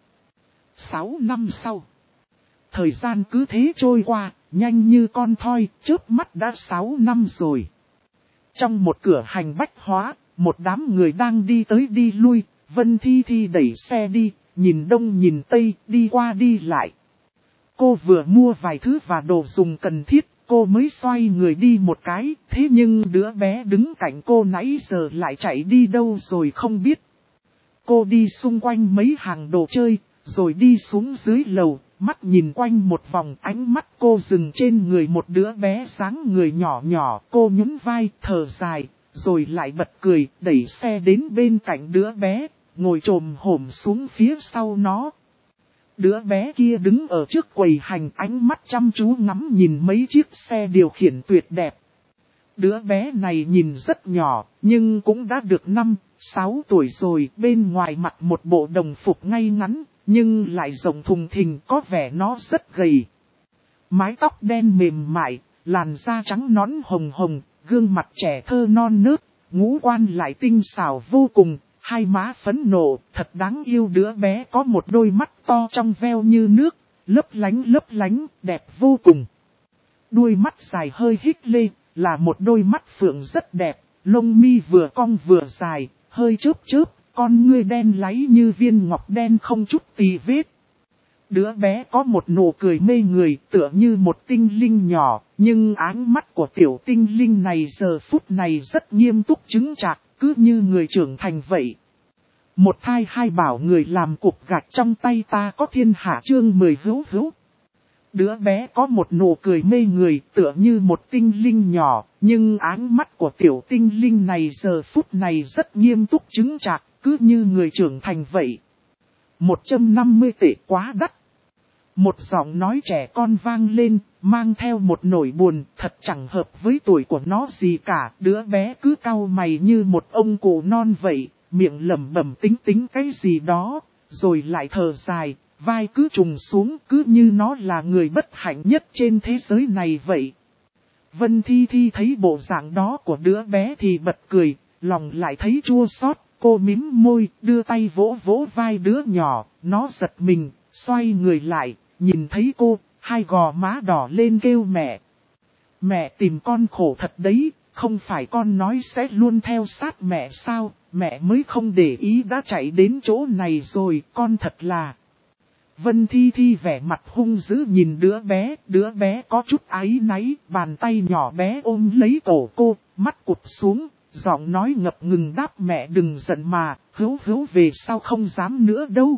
6 năm sau, thời gian cứ thế trôi qua, nhanh như con thoi, chớp mắt đã 6 năm rồi. Trong một cửa hàng bách hóa, một đám người đang đi tới đi lui, Vân Thi Thi đẩy xe đi, nhìn đông nhìn tây, đi qua đi lại. Cô vừa mua vài thứ và đồ dùng cần thiết, cô mới xoay người đi một cái, thế nhưng đứa bé đứng cạnh cô nãy giờ lại chạy đi đâu rồi không biết. Cô đi xung quanh mấy hàng đồ chơi, rồi đi xuống dưới lầu, mắt nhìn quanh một vòng, ánh mắt cô dừng trên người một đứa bé dáng người nhỏ nhỏ, cô nhún vai, thở dài, rồi lại bật cười, đẩy xe đến bên cạnh đứa bé, ngồi chồm hổm xuống phía sau nó. Đứa bé kia đứng ở trước quầy hành, ánh mắt chăm chú ngắm nhìn mấy chiếc xe điều khiển tuyệt đẹp. Đứa bé này nhìn rất nhỏ, nhưng cũng đã được 5-6 tuổi rồi, bên ngoài mặc một bộ đồng phục ngay ngắn, nhưng lại rộng thùng thình, có vẻ nó rất gầy. Mái tóc đen mềm mại, làn da trắng nõn hồng hồng, gương mặt trẻ thơ non nớt, ngũ quan lại tinh xảo vô cùng, hai má phấn nộ, thật đáng yêu. Đứa bé có một đôi mắt to trong veo như nước, lấp lánh, đẹp vô cùng. Đuôi mắt dài hơi híp lê, là một đôi mắt phượng rất đẹp, lông mi vừa cong vừa dài, hơi chớp, con ngươi đen láy như viên ngọc đen không chút tì vết. Đứa bé có một nụ cười mê người, tựa như một tinh linh nhỏ, nhưng ánh mắt của tiểu tinh linh này giờ phút này rất nghiêm túc chứng chạc, cứ như người trưởng thành vậy. Một thai hai bảo người làm cục gạch trong tay ta có thiên hạ chương 10 hữu. Đứa bé có một nụ cười mê người, tựa như một tinh linh nhỏ, nhưng ánh mắt của tiểu tinh linh này giờ phút này rất nghiêm túc chứng chạc, cứ như người trưởng thành vậy. 150 tệ quá đắt. Một giọng nói trẻ con vang lên, mang theo một nỗi buồn, thật chẳng hợp với tuổi của nó gì cả. Đứa bé cứ cau mày như một ông cụ non vậy, miệng lẩm bẩm tính cái gì đó, rồi lại thở dài, vai cứ trùng xuống, cứ như nó là người bất hạnh nhất trên thế giới này vậy. Vân Thi Thi thấy bộ dạng đó của đứa bé thì bật cười, lòng lại thấy chua xót. Cô mím môi, đưa tay vỗ vỗ vai đứa nhỏ, nó giật mình, xoay người lại, nhìn thấy cô, hai gò má đỏ lên kêu mẹ. Mẹ tìm con khổ thật đấy, không phải con nói sẽ luôn theo sát mẹ sao, mẹ mới không để ý đã chạy đến chỗ này rồi, con thật là... Vân Thi Thi vẻ mặt hung dữ nhìn đứa bé có chút áy náy, bàn tay nhỏ bé ôm lấy cổ cô, mắt cụp xuống, giọng nói ngập ngừng đáp mẹ đừng giận mà, hữu về sau không dám nữa đâu.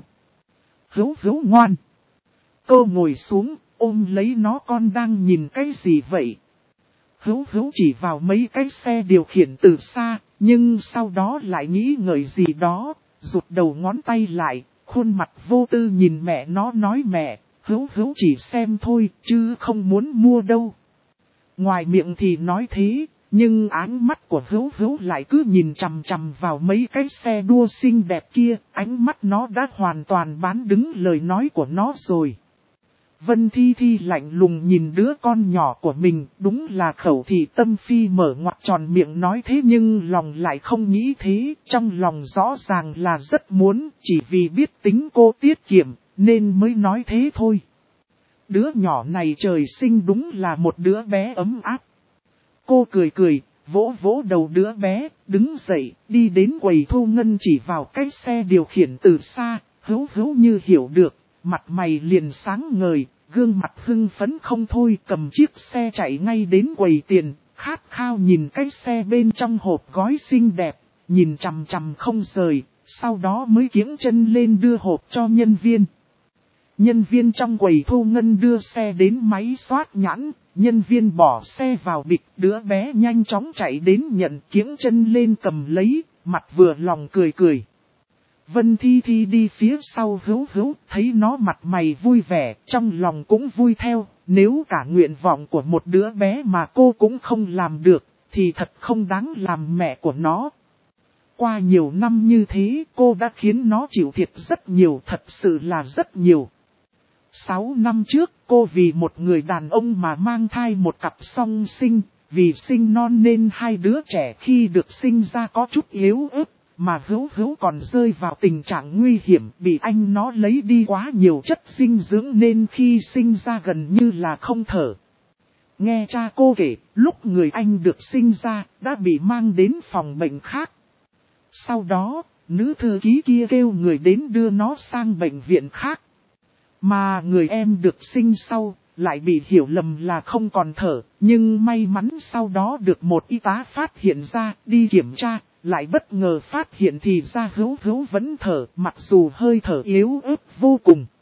Hữu ngoan. Cô ngồi xuống, ôm lấy nó con đang nhìn cái gì vậy? Hữu chỉ vào mấy cái xe điều khiển từ xa, nhưng sau đó lại nghĩ ngợi gì đó, rụt đầu ngón tay lại, khuôn mặt vô tư nhìn mẹ nó nói mẹ, hữu chỉ xem thôi, chứ không muốn mua đâu. Ngoài miệng thì nói thế, nhưng ánh mắt của hữu lại cứ nhìn chằm chằm vào mấy cái xe đua xinh đẹp kia, ánh mắt nó đã hoàn toàn bán đứng lời nói của nó rồi. Vân Thi Thi lạnh lùng nhìn đứa con nhỏ của mình, đúng là khẩu thị tâm phi mở ngoặt tròn miệng nói thế nhưng lòng lại không nghĩ thế, trong lòng rõ ràng là rất muốn, chỉ vì biết tính cô tiết kiệm, nên mới nói thế thôi. Đứa nhỏ này trời sinh đúng là một đứa bé ấm áp. Cô cười, vỗ đầu đứa bé, đứng dậy, đi đến quầy thu ngân chỉ vào cái xe điều khiển từ xa, hữu như hiểu được. Mặt mày liền sáng ngời, gương mặt hưng phấn không thôi, cầm chiếc xe chạy ngay đến quầy tiền, khát khao nhìn cái xe bên trong hộp gói xinh đẹp, nhìn chằm chằm không rời, sau đó mới kiễng chân lên đưa hộp cho nhân viên. Nhân viên trong quầy thu ngân đưa xe đến máy soát nhãn, nhân viên bỏ xe vào bịch, đứa bé nhanh chóng chạy đến nhận kiễng chân lên cầm lấy, mặt vừa lòng cười. Vân Thi Thi đi phía sau hữu, thấy nó mặt mày vui vẻ, trong lòng cũng vui theo, nếu cả nguyện vọng của một đứa bé mà cô cũng không làm được, thì thật không đáng làm mẹ của nó. Qua nhiều năm như thế, cô đã khiến nó chịu thiệt rất nhiều, thật sự là rất nhiều. 6 năm trước, cô vì một người đàn ông mà mang thai một cặp song sinh, vì sinh non nên hai đứa trẻ khi được sinh ra có chút yếu ớt. Mà hữu còn rơi vào tình trạng nguy hiểm, bị anh nó lấy đi quá nhiều chất dinh dưỡng nên khi sinh ra gần như là không thở. Nghe cha cô kể, lúc người anh được sinh ra, đã bị mang đến phòng bệnh khác. Sau đó, nữ thư ký kia kêu người đến đưa nó sang bệnh viện khác. Mà người em được sinh sau, lại bị hiểu lầm là không còn thở, nhưng may mắn sau đó được một y tá phát hiện ra, đi kiểm tra. Lại bất ngờ phát hiện thì ra hữu vẫn thở, mặc dù hơi thở yếu ớt vô cùng.